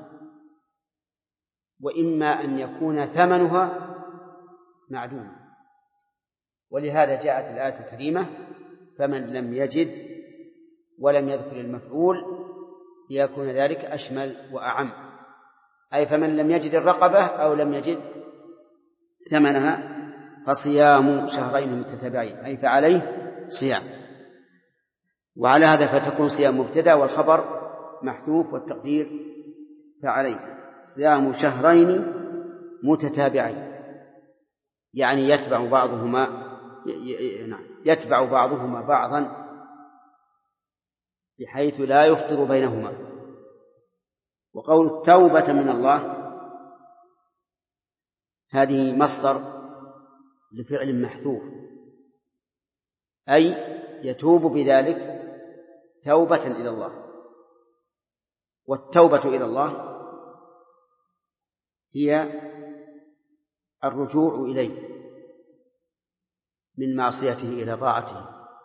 وإما أن يكون ثمنها معدوما. ولهذا جاءت الآية الكريمة فمن لم يجد ولم يذكر المفعول ليكون ذلك أشمل وأعم، أي فمن لم يجد الرقبة أو لم يجد ثمنها فصيام شهرين متتابعين، أي فعليه صيام. وعلى هذا فتكون صيام مبتدأ والخبر محذوف والتقدير فعليه صيام شهرين متتابعين، يعني يتبع بعضهما بعضا بحيث لا يفطر بينهما. وقول توبة من الله هذه مصدر لفعل محذوف، أي يتوب بذلك توبة إلى الله. والتوبة إلى الله هي الرجوع إليه من معصيته إلى طاعته،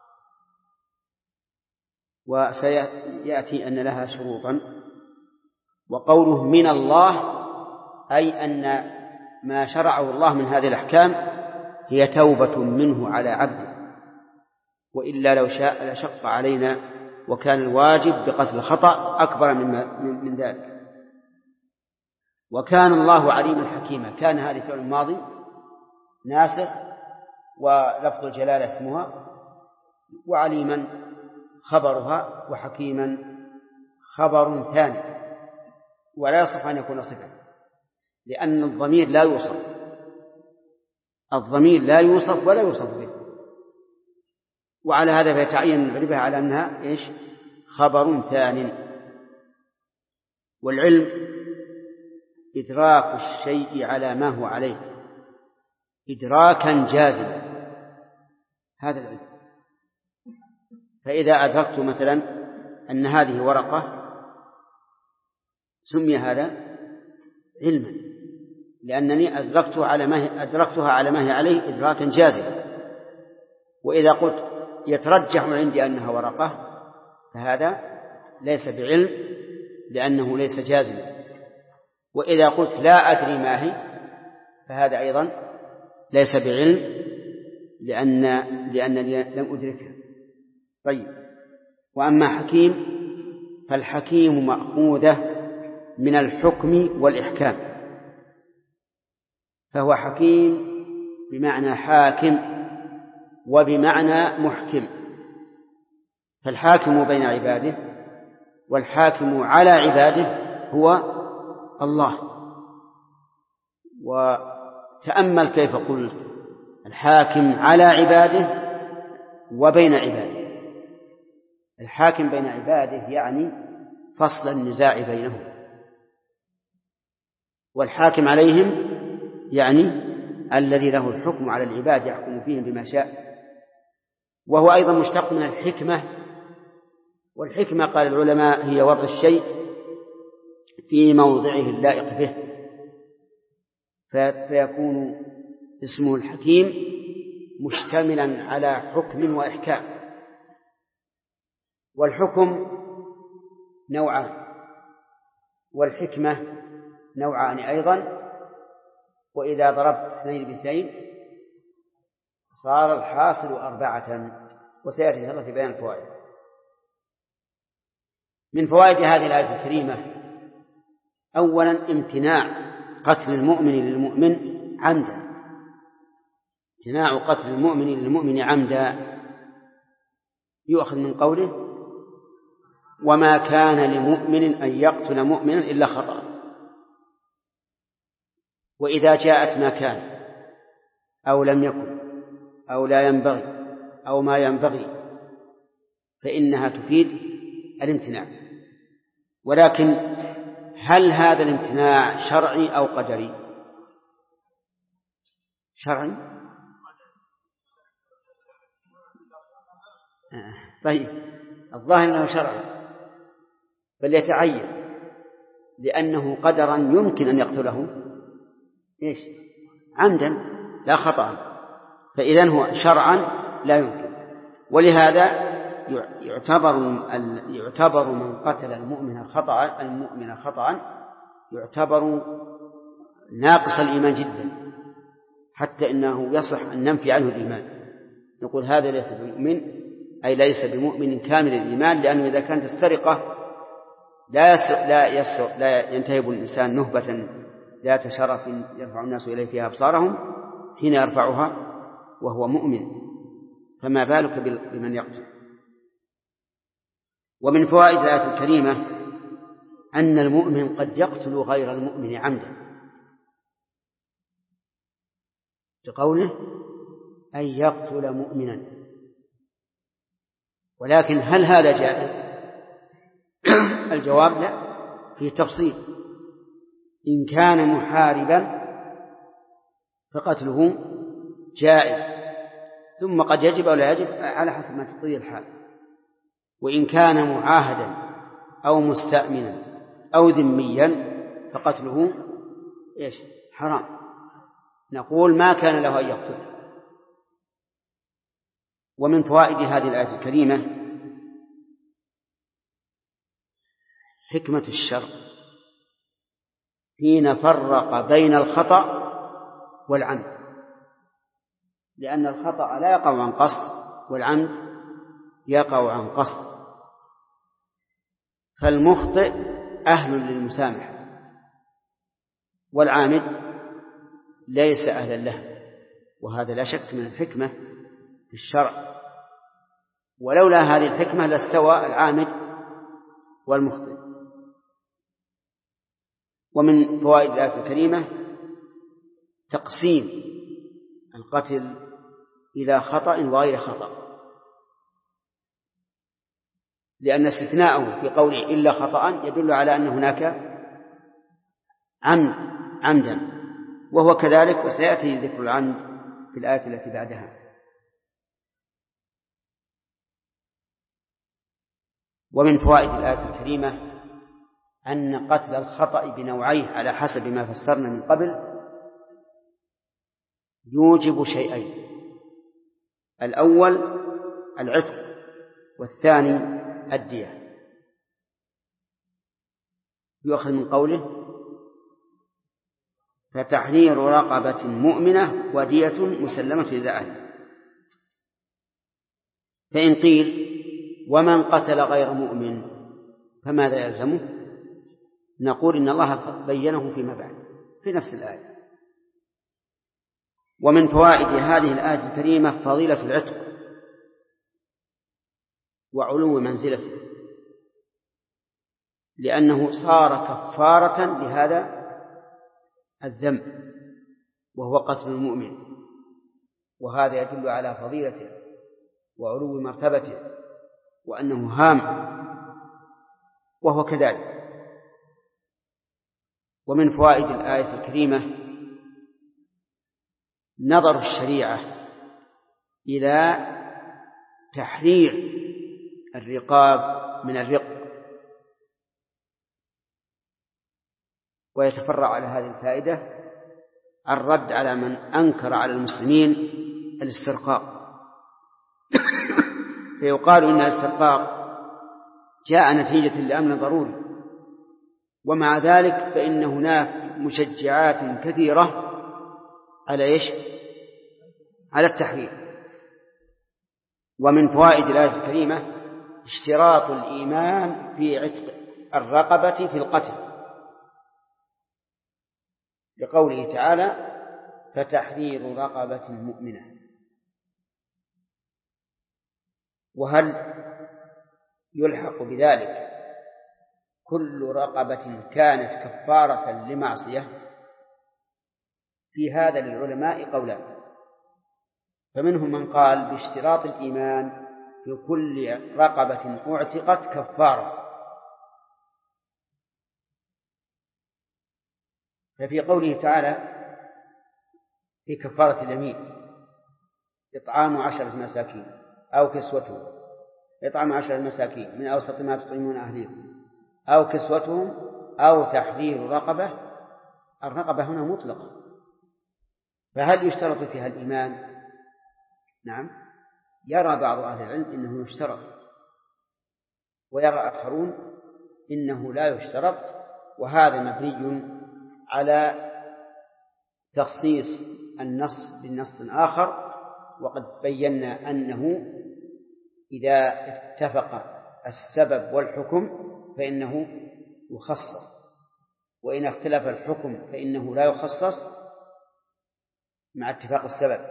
وسيأتي أن لها شروطا. وقوله من الله أي أن ما شرعه الله من هذه الأحكام هي توبة منه على عبده، وإلا لو شاء لشق علينا وكان الواجب بقتل الخطأ أكبر من ذلك. وكان الله عليما حكيما، كان هذه فعل الماضي ناسخ ولفظ الجلالة اسمها، وعليما خبرها، وحكيما خبر ثاني، ولا يصح أن يكون صفة، لأن الضمير لا يوصف ولا يوصف به. وعلى هذا فيتعين الغريبة على أنها إيش؟ خبر ثاني. والعلم إدراك الشيء على ما هو عليه إدراكا جازما، هذا العلم. فإذا أدركت مثلا أن هذه ورقة سمي هذا علما، لأنني أدركتها على ما هي عليه إدراكا جازما. وإذا قلت يترجح عندي أنها ورقة فهذا ليس بعلم لأنه ليس جازما. وإذا قلت لا أدري ما هي فهذا أيضا ليس بعلم لأنني لم أدركها. طيب، وأما حكيم فالحكيم مأخوذة من الحكم والإحكام، فهو حكيم بمعنى حاكم وبمعنى محكم. فالحاكم بين عباده والحاكم على عباده هو الله. وتأمل كيف قلت الحاكم على عباده وبين عباده. الحاكم بين عباده يعني فصل النزاع بينهم، والحاكم عليهم يعني الذي له الحكم على العباد يحكم فيهم بما شاء. وهو أيضا مشتق من الحكمة، والحكمة قال العلماء هي وضع الشيء في موضعه اللائق به، فيكون اسمه الحكيم مشتملا على حكم وإحكام. والحكم نوعان والحكمة نوعان أيضا. وإذا ضربت 2 ب2 صار الحاصل 4، وسيأتي إن شاء الله في بيان الفوائد. من فوائد هذه الآية الكريمة أولا امتناع قتل المؤمن للمؤمن عمدا، امتناع قتل المؤمن للمؤمن عمدا يؤخذ من قوله وما كان لمؤمن أن يقتل مؤمنا إلا خطأ. وإذا جاءت ما كان أو لم يكن أو لا ينبغي أو ما ينبغي فإنها تفيد الامتناع. ولكن هل هذا الامتناع شرعي أو قدري؟ شرعي. طيب، الظاهر أنه شرعي بل يتعين، لأنه قدرا يمكن أن يقتله إيش؟ عمدا لا خطأ، فإذن هو شرعا لا يمكن. ولهذا يعتبر من قتل المؤمن خطأ يعتبر ناقص الإيمان جدا، حتى إنه يصح أن ننفي عنه الإيمان، نقول هذا ليس بمؤمن، أي ليس بمؤمن كامل الإيمان، لأنه إذا كانت السرقة لا ينتهب الإنسان نهبة ذات شرف يرفع الناس إليه فيها أبصارهم حين يرفعها وهو مؤمن، فما بالك بمن يقتل. ومن فوائد الآية الكريمة أن المؤمن قد يقتل غير المؤمن عمدا، بقوله أن يقتل مؤمنا. ولكن هل هذا جائز؟ الجواب لا، في تفصيل. إن كان محاربا فقتله جائز، ثم قد يجب أو لا يجب على حسب ما تقتضي الحال. وإن كان معاهدا أو مستأمنا أو ذميا فقتله إيش؟ حرام، نقول ما كان له أن يقتل. ومن فوائد هذه الآية الكريمة حكمة الشرع حين فرق بين الخطأ والعمد، لأن الخطأ لا يقع عن قصد والعمد يقع عن قصد، فالمخطئ أهل للمسامحة والعامد ليس أهلا له، وهذا لا شك من الحكمة في الشرع، ولولا هذه الحكمة لاستوى العامد والمخطئ. ومن فوائد الآية الكريمة تقسيم القتل إلى خطأ وغير خطأ، لأن استثناءه في قوله إلا خطأ يدل على أن هناك عمدا، وهو كذلك، وسيأتي ذكر العمد في الآية التي بعدها. ومن فوائد الآية الكريمة أن قتل الخطأ بنوعيه على حسب ما فسرنا من قبل يوجب شيئين: الأول العتق، والثاني الدية. يؤخذ من قوله فتحرير رقبة مؤمنة ودية مسلمة إلى أهله. فإن قيل ومن قتل غير مؤمن فماذا يلزمه؟ نقول إن الله بينه فيما بعد في نفس الآية. ومن فوائد هذه الآية الكريمة فضيلة العتق وعلو منزلته، لأنه صار كفارة لهذا الذنب وهو قتل المؤمن، وهذا يدل على فضيلته وعلو مرتبته وأنه هام، وهو كذلك. ومن فوائد الآية الكريمة نظر الشريعة إلى تحرير الرقاب من الرق، ويتفرع على هذه الفائدة الرد على من أنكر على المسلمين الاسترقاق. فيقال إن الاسترقاق جاء نتيجة لأمر ضروري، ومع ذلك فإن هناك مشجعات كثيرة على إيش؟ على التحرير. ومن فوائد الآية الكريمة اشتراط الإيمان في عتق الرقبة في القتل، لقوله تعالى فتحرير رقبة مؤمنة. وهل يلحق بذلك كل رقبة كانت كفارة لمعصية؟ في هذا للعلماء قولان، فمنهم من قال باشتراط الإيمان في كل رقبة اعتقت كفارة، ففي قوله تعالى في كفارة اليمين إطعام 10 مساكين أو كسوتهم، إطعام 10 مساكين من أوسط ما تطعمون أهليكم أو كسوتهم أو تحرير رقبة. الرقبة هنا مطلقة، فهل يشترط فيها الإيمان؟ نعم، يرى بعض أهل العلم إنه يشترط، ويرى آخرون إنه لا يشترط، وهذا مبني على تخصيص النص بالنص آخر. وقد بينا أنه إذا اتفق السبب والحكم فإنه يخصص، وإن اختلف الحكم فإنه لا يخصص مع اتفاق السبب،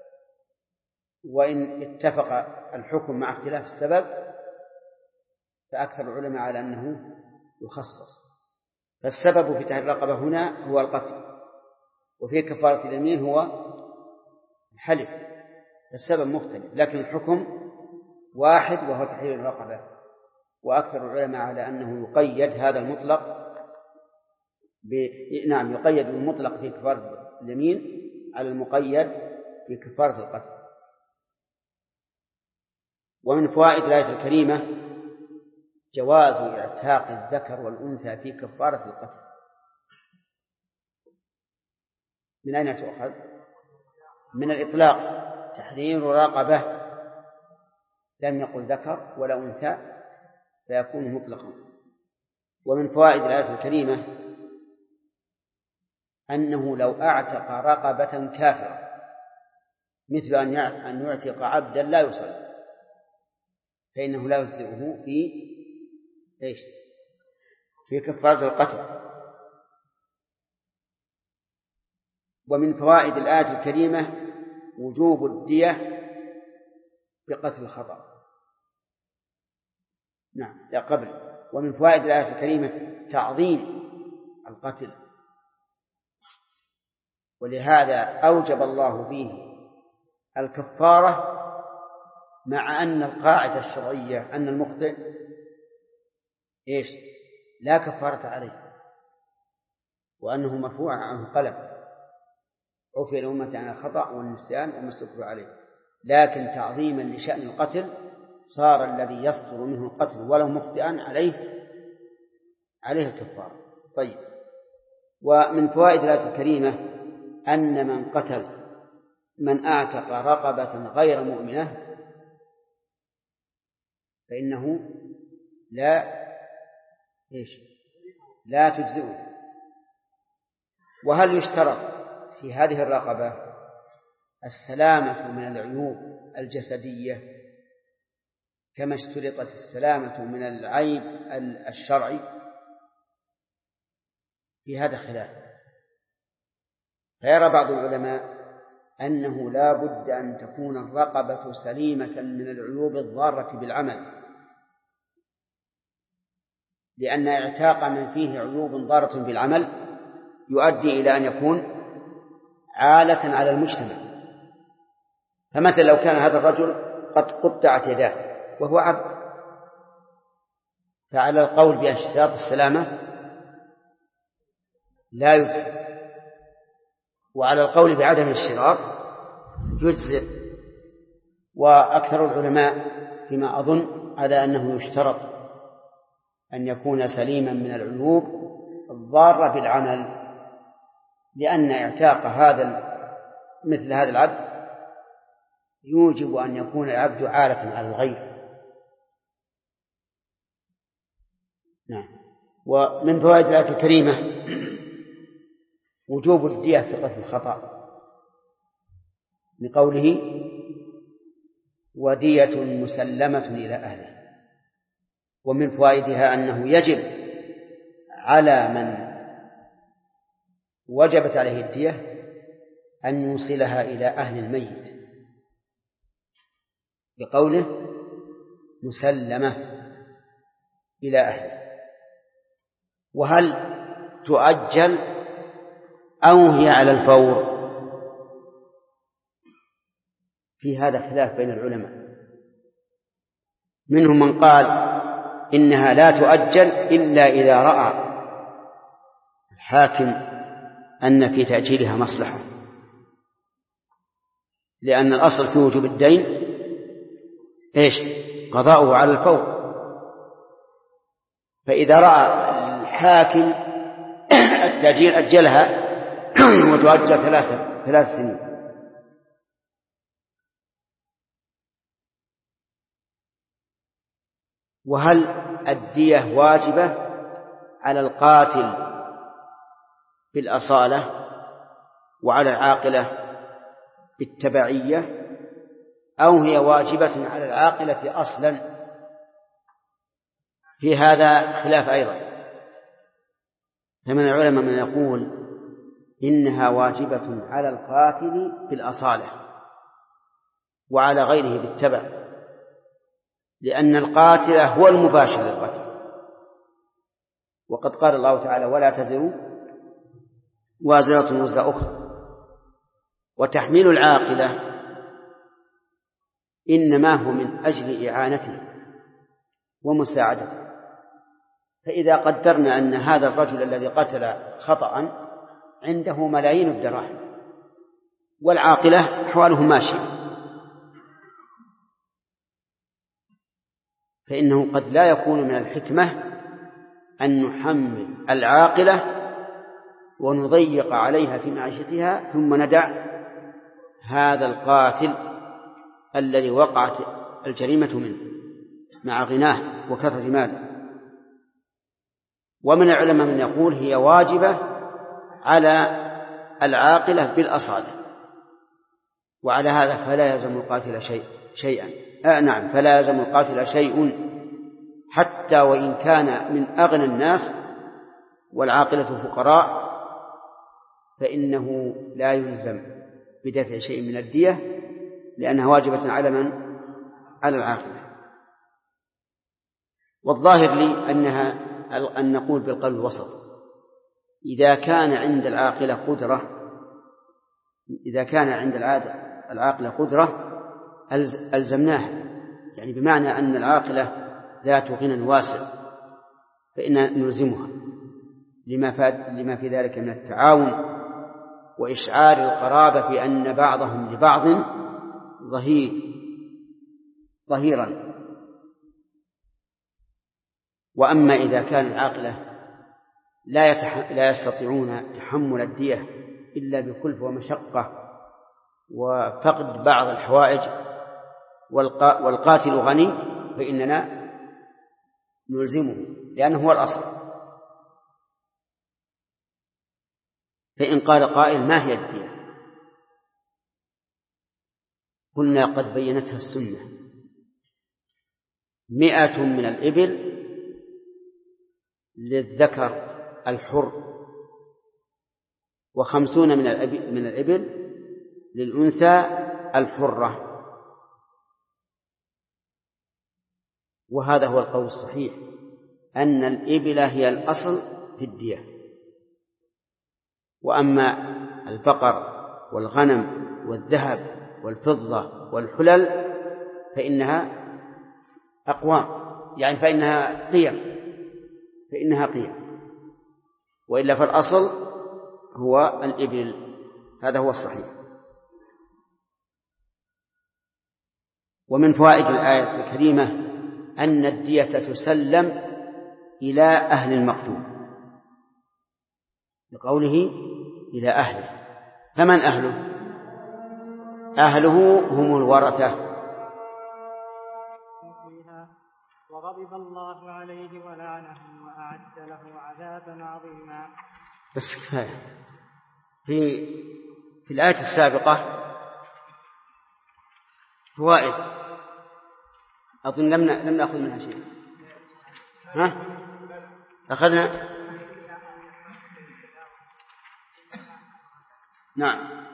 وإن اتفق الحكم مع اختلاف السبب فأكثر العلماء على أنه يخصص. فالسبب في تحرير الرقبة هنا هو القتل، وفي كفارة اليمين هو الحلف، السبب مختلف لكن الحكم واحد وهو تحرير الرقبة. وأكثر العلماء على أنه يقيد هذا المطلق نعم، يقيد المطلق في كفارة اليمين على المقيد في كفارة القتل. ومن فوائد الآية الكريمة جواز اعتاق الذكر والأنثى في كفارة القتل. من أين تؤخذ؟ من الإطلاق، تحرير رقبة، لم يقل ذكر ولا أنثى فيكون مطلقا. ومن فوائد الآية الكريمة أنه لو أعتق رقبة كافرة مثل أن يعتق عبدا لا يصلي فإنه لا يجزئه في كفارة القتل. ومن فوائد الآية الكريمة وجوب الدية بقتل الخطأ. نعم، لا قبل. ومن فوائد الآية الكريمة تعظيم القتل، ولهذا أوجب الله فيه الكفارة، مع أن القاعدة الشرعية أن المخطئ لا كفارة عليه، وأنه مرفوع عنه قلم، عفي الأمة عن الخطأ والنسيان وما استكرهوا عليه. لكن تعظيما لشأن القتل صار الذي يصدر منه القتل ولو مخطئا عليه الكفارة. طيب، ومن فوائد الآية الكريمة أن من قتل من أعتق رقبة غير مؤمنة فإنه لا تجزئه. وهل يشترط في هذه الرقبة السلامة من العيوب الجسدية كما اشترطت السلامة من العيب الشرعي؟ في هذا خلاف، فيرى بعض العلماء أنه لا بد أن تكون الرقبة سليمة من العيوب الضارة بالعمل، لأن اعتاق من فيه عيوب ضارة بالعمل يؤدي إلى أن يكون عالة على المجتمع. فمثلا لو كان هذا الرجل قد قطعت يداه وهو عبد، فعلى القول باشتراط السلامة لا يجزئ، وعلى القول بعدم الاشتراط يجزئ. وأكثر العلماء فيما أظن على أنه يشترط أن يكون سليما من العيوب الضارة بالعمل، لأن اعتاق مثل هذا العبد يوجب أن يكون العبد عالة على الغير. نعم. ومن فوائد الآية الكريمة وجوب الدية في قتل الخطأ لقوله ودية مسلمة إلى أهله. ومن فوائدها أنه يجب على من وجبت عليه الدية أن يوصلها إلى أهل الميت بقوله مسلمة إلى أهله. وهل تؤجل أو هي على الفور؟ في هذا خلاف بين العلماء، منهم من قال إنها لا تؤجل إلا إذا رأى الحاكم أن في تأجيلها مصلحة، لأن الأصل في وجوب الدين قضاؤه على الفور. فإذا رأى حاكم التأجيل أجلها وتؤجل 3 سنين. وهل الدية واجبة على القاتل بالأصالة وعلى العاقلة بالتبعية، أو هي واجبة على العاقلة أصلا؟ في هذا خلاف أيضا، فمن العلماء من يقول إنها واجبة على القاتل بالأصالة وعلى غيره بالتبع، لأن القاتل هو المباشر للقتل، وقد قال الله تعالى: ولا تزر وازرة وزر أخرى. وتحميل العاقلة إنما هو من أجل إعانته ومساعدته. فإذا قدرنا أن هذا الرجل الذي قتل خطأ عنده ملايين الدراهم والعاقلة أحواله ماشية، فإنه قد لا يكون من الحكمة أن نحمل العاقلة ونضيق عليها في معيشتها ثم ندع هذا القاتل الذي وقعت الجريمة منه مع غناه وكثرة ماله. ومن العلماء من يقول هي واجبة على العاقلة بالأصالة، وعلى هذا فلا يلزم القاتل شيئا. نعم، فلا يلزم القاتل شيء حتى وإن كان من أغنى الناس والعاقلة فقراء، فإنه لا يلزم بدفع شيء من الدية، لأنها واجبة على من؟ على العاقلة. والظاهر لي أن نقول بالقول الوسط: إذا كان عند العاقلة قدرة ألزمناها، يعني بمعنى أن العاقلة ذات غنى واسع فإن نلزمها لما في ذلك من التعاون وإشعار القرابة في أن بعضهم لبعض ظهيرا. وأما إذا كان العاقلة لا يستطيعون تحمل الدية إلا بكلفة ومشقة وفقد بعض الحوائج والقاتل غني، فإننا نلزمه لأنه هو الأصل. فإن قال قائل: ما هي الدية؟ قلنا: قد بينتها السنة: 100 من الإبل للذكر الحر، 50 من الإبل للأنثى الحرة. وهذا هو القول الصحيح، أن الإبل هي الأصل في الدية، وأما البقر والغنم والذهب والفضة والحلل فإنها أقوام، يعني فإنها قيم، وإلا فالأصل هو الإبل. هذا هو الصحيح. ومن فوائد الآية الكريمة أن الدية تسلم إلى أهل المقتول، لقوله إلى أهله. فمن أهله؟ أهله هم الورثة. وغضب الله عليه ولعنه وأعد له عذابا عظيما. بس كفاية. في الآية السابقة فوائد أظن لم نأخذ منها شيء. أخذنا. نعم.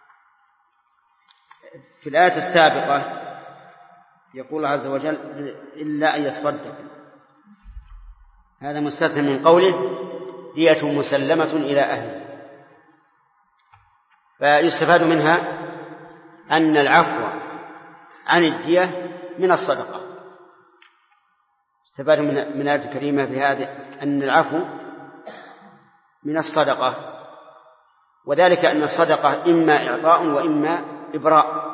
في الآية السابقة يقول الله عز وجل: إلا أن يصدق. هذا مستثنى من قوله: دية مسلمة إلى أهله. فيستفاد منها أن العفو عن الدية من الصدقة. استفاد من الآية الكريمة في هذه أن العفو من الصدقة، وذلك أن الصدقة إما إعطاء وإما إبراء.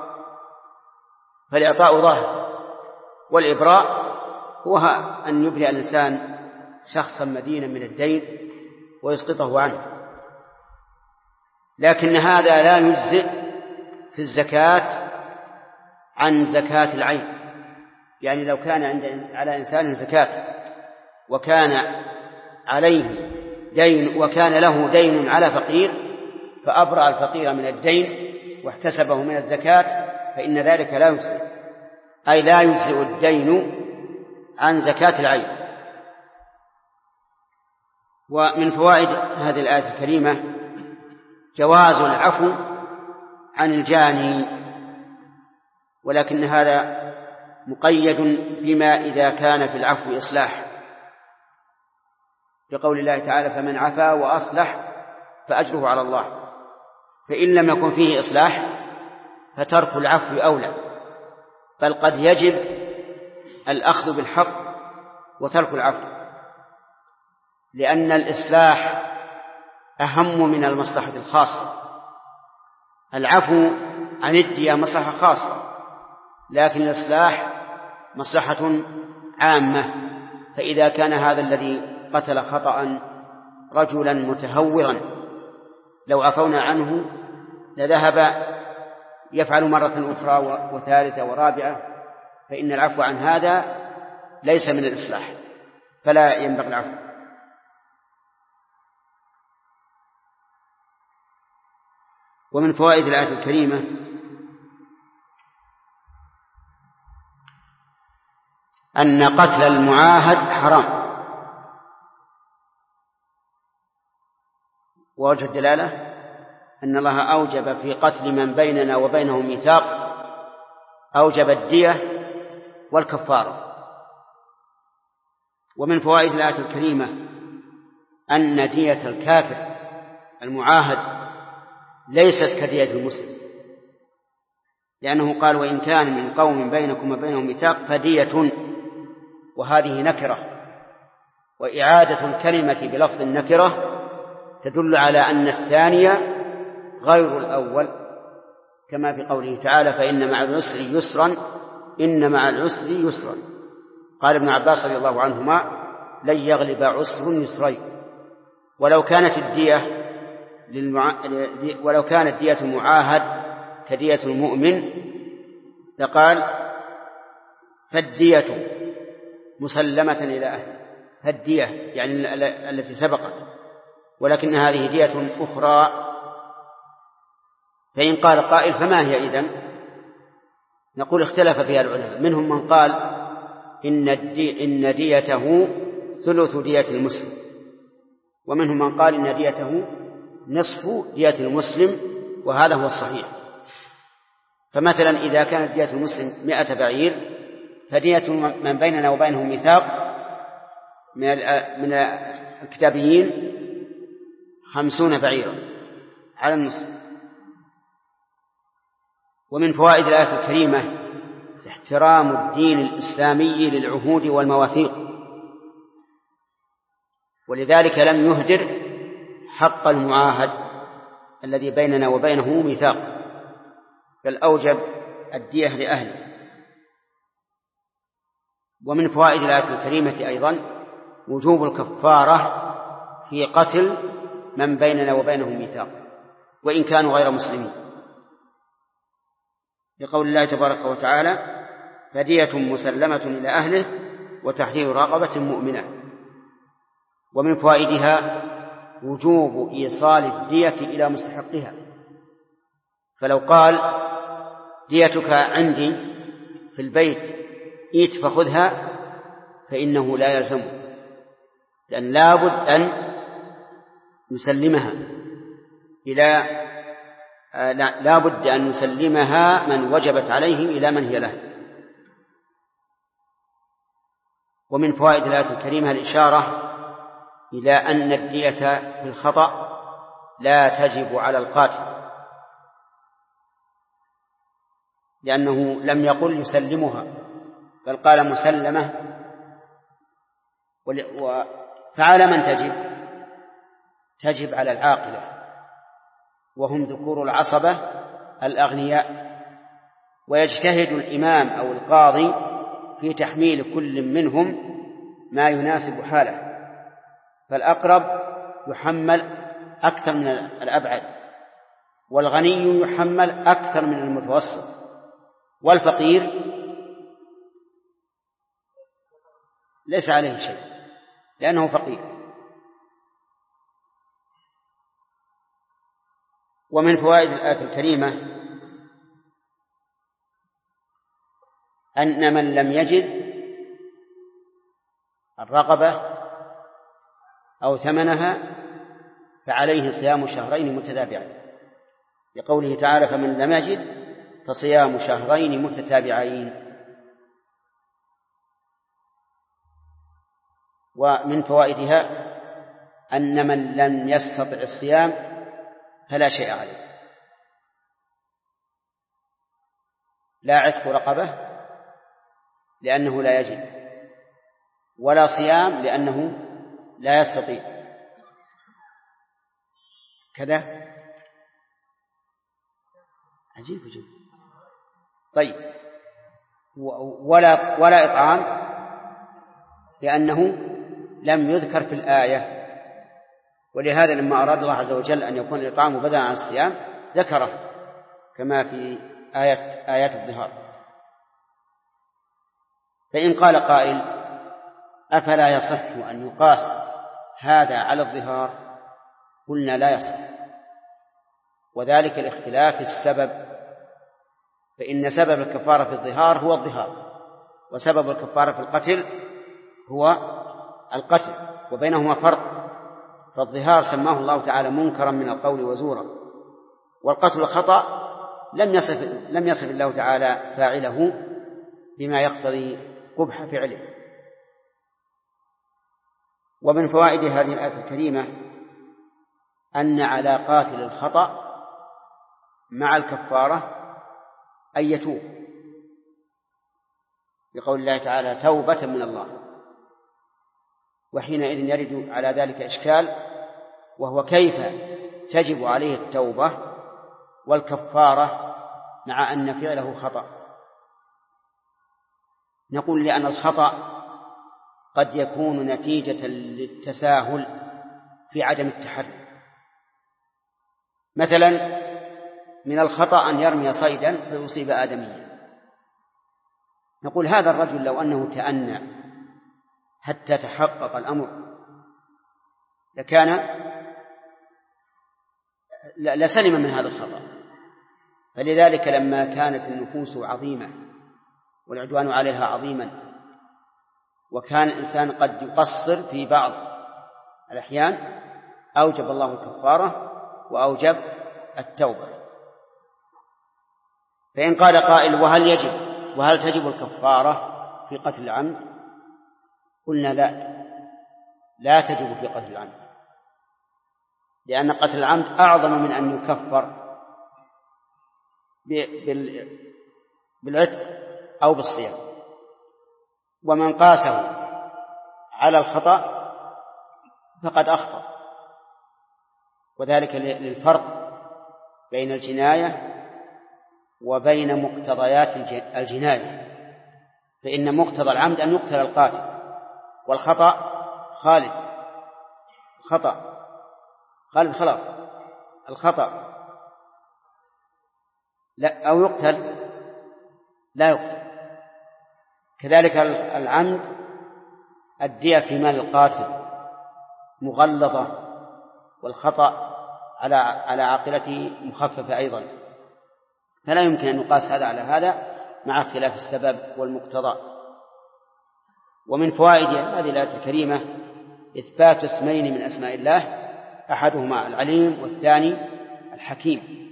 فالإعطاء ظاهر، والإبراء هو أن يبرئ الإنسان شخصا مدينا من الدين ويسقطه عنه، لكن هذا لا يجزئ في الزكاة عن زكاة العين. يعني لو كان على إنسان زكاة وكان عليه دين وكان له دين على فقير فأبرأ الفقير من الدين واحتسبه من الزكاة فإن ذلك لا يجزئ، أي لا يجزئ الدين عن زكاة العين. ومن فوائد هذه الآية الكريمة جواز العفو عن الجاني، ولكن هذا مقيد بما إذا كان في العفو إصلاح، بقول الله تعالى فمن عفا وأصلح فأجره على الله. فإن لم يكن فيه إصلاح فترك العفو أولى، بل قد يجب الأخذ بالحق وترك العفو، لأن الإصلاح أهم من المصلحة الخاصة. العفو عن الدية مصلحة خاصة، لكن الإصلاح مصلحة عامة. فإذا كان هذا الذي قتل خطأ رجلا متهورا لو عفونا عنه لذهب يفعل مرة أخرى وثالثة ورابعة، فإن العفو عن هذا ليس من الإصلاح، فلا ينبغي العفو. ومن فوائد الآية الكريمة أن قتل المعاهد حرام. ووجه الدلالة أن الله أوجب في قتل من بيننا وبينه ميثاق، أوجب الدية والكفارة. ومن فوائد الآية الكريمة أن دية الكافر المعاهد ليست كدية المسلم، لأنه قال وإن كان من قوم بينكم وبينهم ميثاق فدية، وهذه نكرة، وإعادة الكلمة بلفظ النكرة تدل على أن الثانية غير الأول، كما في قوله تعالى فإن مع العسر يسرا إن مع العسر يسرا. قال ابن عباس رضي الله عنهما لن يغلب عسر يسرين. ولو كانت دية المعاهد كدية المؤمن لقال فالدية مسلمة إلى أهله، فالدية يعني التي سبقت، ولكن هذه دية أخرى. فإن قال قائل فما هي إذن؟ نقول اختلف فيها العلماء، منهم من قال إن ديته ثلث دية المسلم، ومنهم من قال إن ديته نصف دية المسلم، وهذا هو الصحيح. فمثلا إذا كانت دية المسلم 100 بعير فدية من بيننا وبينه ميثاق من الكتابيين 50 بعيرا على المسلم. ومن فوائد الآية الكريمة احترام الدين الإسلامي للعهود والمواثيق، ولذلك لم يهدر حق المعاهد الذي بيننا وبينه ميثاق، بل أوجب الدية لأهله. ومن فوائد الآية الكريمة أيضا وجوب الكفارة في قتل من بيننا وبينه ميثاق وإن كانوا غير مسلمين، لقول الله تبارك وتعالى فدية مسلمة إلى أهله وتحرير رقبة مؤمنة. ومن فوائدها وجوب إيصال الدية إلى مستحقها، فلو قال ديتك عندي في البيت إيت فخذها فإنه لا يلزمه، لأن لابد أن يسلمها لابد أن يسلمها من وجبت عليه إلى من هي له. ومن فوائد الآية الكريمة الإشارة إلى أن الدية في الخطأ لا تجب على القاتل، لأنه لم يقل يسلمها بل قال مسلمة. فعلى من تجب على العاقلة، وهم ذكور العصبة الأغنياء، ويجتهد الإمام أو القاضي في تحميل كل منهم ما يناسب حاله، فالأقرب يحمل أكثر من الأبعد، والغني يحمل أكثر من المتوسط، والفقير ليس عليه شيء لأنه فقير. ومن فوائد الآية الكريمة أن من لم يجد الرقبة أو ثمنها فعليه صيام شهرين متتابعين، لقوله تعالى: فمن لم يجد فصيام شهرين متتابعين. ومن فوائدها أن من لم يستطع الصيام فلا شيء عليه، لا عتق رقبة لأنه لا يجد، ولا صيام لأنه لا يستطيع كذا. عجيب جدا. طيب، ولا إطعام لأنه لم يذكر في الآية، ولهذا لما أراد الله عز وجل أن يكون الإطعام بدلا عن الصيام ذكره كما في آيات الظهار. فإن قال قائل: أفلا يصح أن يقاس هذا على الظهار؟ قلنا: لا يصح، وذلك لاختلاف السبب، فإن سبب الكفارة في الظهار هو الظهار، وسبب الكفارة في القتل هو القتل، وبينهما فرق. فالظهار سماه الله تعالى منكرا من القول وزورا، والقتل خطأ لم يصف الله تعالى فاعله بما يقتضي قبح فعله. ومن فوائد هذه الآية الكريمة أن على قاتل الخطأ مع الكفارة أن يتوب، بقول الله تعالى: توبة من الله. وحينئذ يرد على ذلك إشكال، وهو كيف تجب عليه التوبة والكفارة مع أن فعله خطأ؟ نقول: لأن الخطأ قد يكون نتيجة للتساهل في عدم التحري. مثلا من الخطأ أن يرمي صيدا فيصيب آدميا، نقول: هذا الرجل لو أنه تأنى حتى تحقق الأمر لسلم من هذا الخطأ. فلذلك لما كانت النفوس عظيمة والعدوان عليها عظيما، وكان الإنسان قد يقصر في بعض الأحيان، أوجب الله الكفارة وأوجب التوبة. فإن قال قائل: وهل تجب الكفارة في قتل العمد؟ قلنا: لا تجب في قتل العمد، لأن قتل العمد أعظم من أن يكفر بالعتق أو بالصيام. ومن قاسه على الخطأ فقد أخطأ، وذلك للفرق بين الجناية وبين مقتضيات الجناية. فإن مقتضى العمد أن يقتل القاتل، والخطأ خالد خلاص الخطأ لا أو يقتل لا يقتل. كذلك العمد الدية في مال القاتل مغلظة، والخطأ على عاقلته مخففة أيضا، فلا يمكن أن يقاس هذا على هذا مع اختلاف السبب والمقتضى. ومن فوائد هذه الآية الكريمة إثبات اسمين من أسماء الله، أحدهما العليم والثاني الحكيم.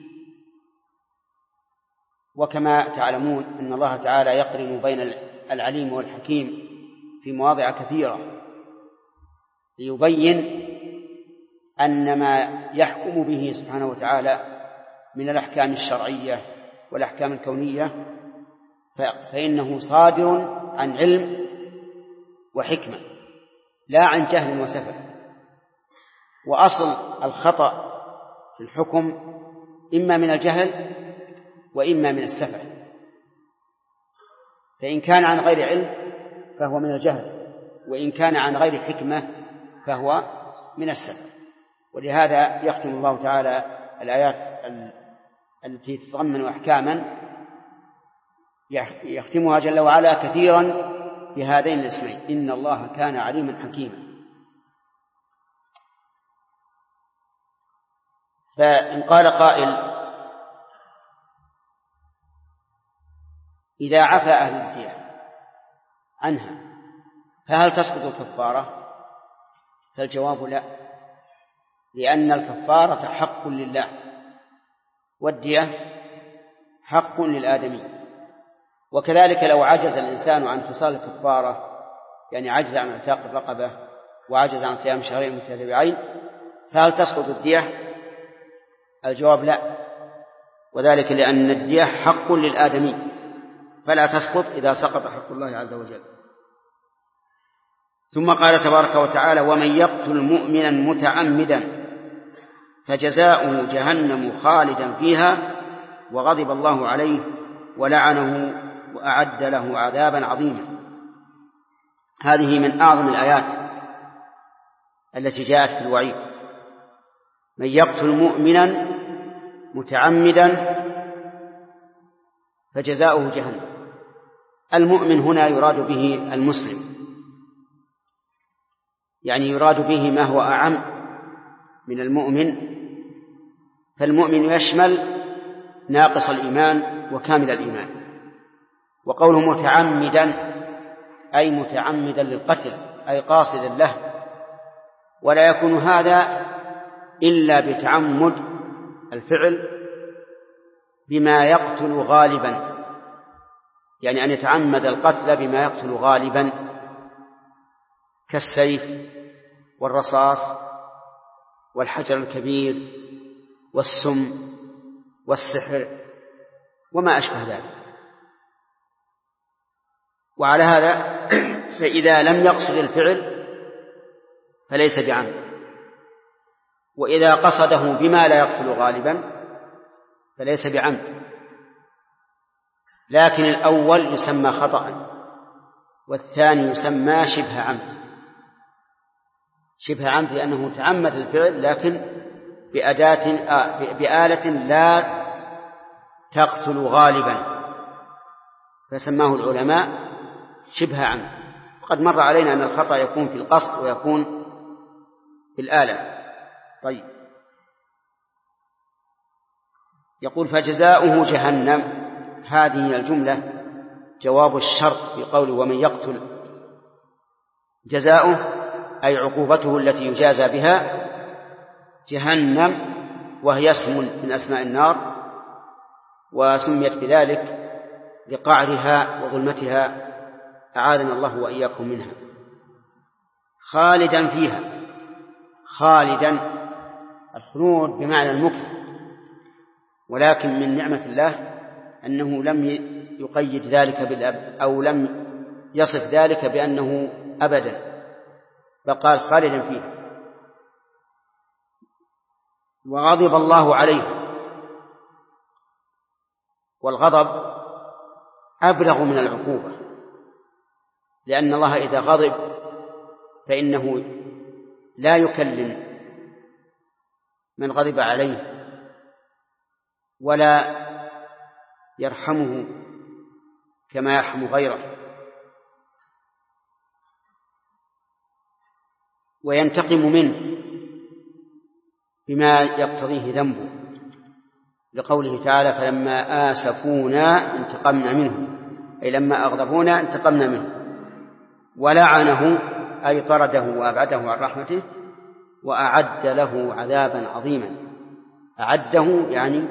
وكما تعلمون أن الله تعالى يقرن بين العليم والحكيم في مواضع كثيرة ليبين أن ما يحكم به سبحانه وتعالى من الأحكام الشرعية والأحكام الكونية فإنه صادر عن علم وحكمة لا عن جهل وسفه. وأصل الخطأ في الحكم إما من الجهل وإما من السفه، فإن كان عن غير علم فهو من الجهل، وإن كان عن غير حكمة فهو من السبب. ولهذا يختم الله تعالى الآيات التي تتضمن أحكاما يختمها جل وعلا كثيرا بهذين الاسمين: إن الله كان عليما حكيما. فإن قال قائل: إذا عفى أهل الدية عنها فهل تسقط الكفارة؟ فالجواب لا، لأن الكفارة حق لله والدية حق للآدمي. وكذلك لو عجز الإنسان عن فصال الكفارة، يعني عجز عن اعتاق الرقبة وعجز عن صيام شهرين متتابعين، فهل تسقط الدية؟ الجواب لا، وذلك لأن الدية حق للآدمي فلا تسقط إذا سقط حق الله عز وجل. ثم قال تبارك وتعالى: ومن يقتل مؤمنا متعمدا فجزاؤه جهنم خالدا فيها وغضب الله عليه ولعنه وأعد له عذابا عظيما. هذه من أعظم الآيات التي جاءت في الوعيد: من يقتل مؤمنا متعمدا فجزاؤه جهنم. المؤمن هنا يراد به المسلم، يعني يراد به ما هو أعم من المؤمن، فالمؤمن يشمل ناقص الإيمان وكامل الإيمان. وقوله متعمدا أي متعمدا للقتل، أي قاصدا له، ولا يكون هذا إلا بتعمد الفعل بما يقتل غالبا، يعني أن يتعمد القتل بما يقتل غالبا كالسيف والرصاص والحجر الكبير والسم والسحر وما أشبه ذلك. وعلى هذا فإذا لم يقصد الفعل فليس بعمد، وإذا قصده بما لا يقتل غالبا فليس بعمد. لكن الأول يسمى خطأ والثاني يسمى شبه عمد. شبه عمد لأنه تعمد الفعل لكن بآلة لا تقتل غالبا، فسماه العلماء شبه عمد. وقد مر علينا أن الخطأ يكون في القصد ويكون في الآلة. طيب، يقول فجزاؤه جهنم. هذه الجملة جواب الشرط في قوله ومن يقتل، جزاؤه أي عقوبته التي يجازى بها جهنم، وهي اسم من أسماء النار، وسميت بذلك لقعرها وظلمتها، أعاذنا الله وإياكم منها. خالدا فيها، خالدا الخلود بمعنى المكث، ولكن من نعمة الله أنه لم يقيد ذلك أو لم يصف ذلك بأنه أبدا، فقال خالدا فيه. وغضب الله عليه، والغضب أبلغ من العقوبة، لأن الله إذا غضب فإنه لا يكلم من غضب عليه ولا يرحمه كما يرحم غيره، وينتقم منه بما يقتضيه ذنبه، لقوله تعالى فلما آسفونا انتقمنا منه، أي لما أغضبونا انتقمنا منه. ولعنه أي طرده وأبعده عن رحمته، وأعد له عذابا عظيما. أعده يعني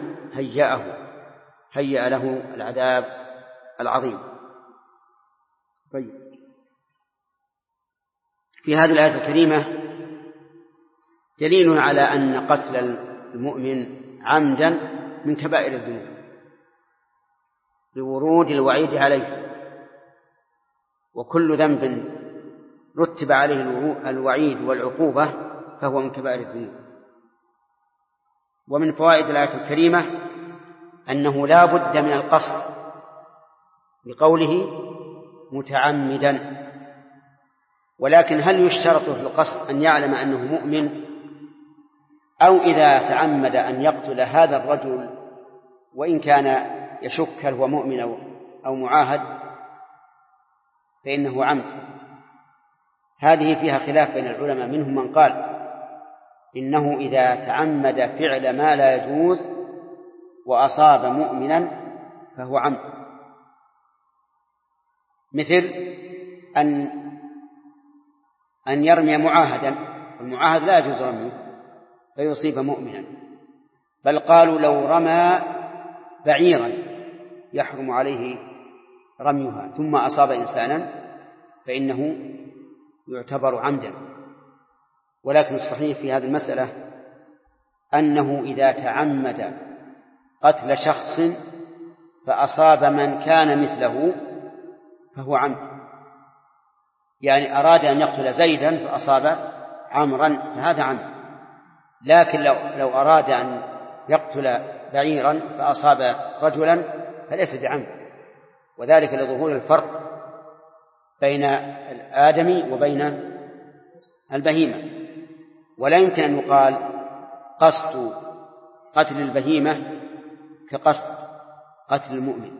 هيأ له العذاب العظيم. طيب، في هذه الآية الكريمة دليل على أن قتل المؤمن عمدا من كبائر الذنوب لورود الوعيد عليه، وكل ذنب رتب عليه الوعيد والعقوبة فهو من كبائر الذنوب. ومن فوائد الآية الكريمة أنه لا بد من القصد، بقوله متعمدا، ولكن هل يشترط في القصد أن يعلم أنه مؤمن، أو إذا تعمد أن يقتل هذا الرجل وإن كان يشك هل هو مؤمن أو معاهد فإنه عمد؟ هذه فيها خلاف بين العلماء، منهم من قال إنه إذا تعمد فعل ما لا يجوز وأصاب مؤمنا فهو عمد، مثل أن يرمي معاهدا، المعاهد لا يجوز رميه فيصيب مؤمنا، بل قالوا لو رمى بعيرا يحرم عليه رميها ثم أصاب إنسانا فإنه يعتبر عمدا. ولكن الصحيح في هذه المسألة أنه إذا تعمد قتل شخص فأصاب من كان مثله فهو عمد، يعني أراد أن يقتل زيدا فأصاب عمرا فهذا عمد، لكن لو أراد أن يقتل بعيرا فأصاب رجلا فليس بعمد، وذلك لظهور الفرق بين الآدمي وبين البهيمة. ولا يمكن أن يقال قصد قتل البهيمة كقصد قتل المؤمن.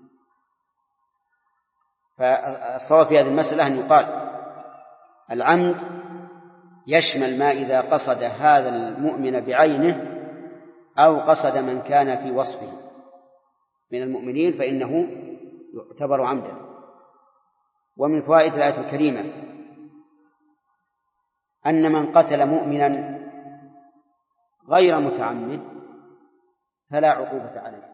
فالصواب في هذه المسألة أن يقال العمد يشمل ما إذا قصد هذا المؤمن بعينه أو قصد من كان في وصفه من المؤمنين فإنه يعتبر عمدا. ومن فوائد الآية الكريمة أن من قتل مؤمنا غير متعمد فلا عقوبة عليه،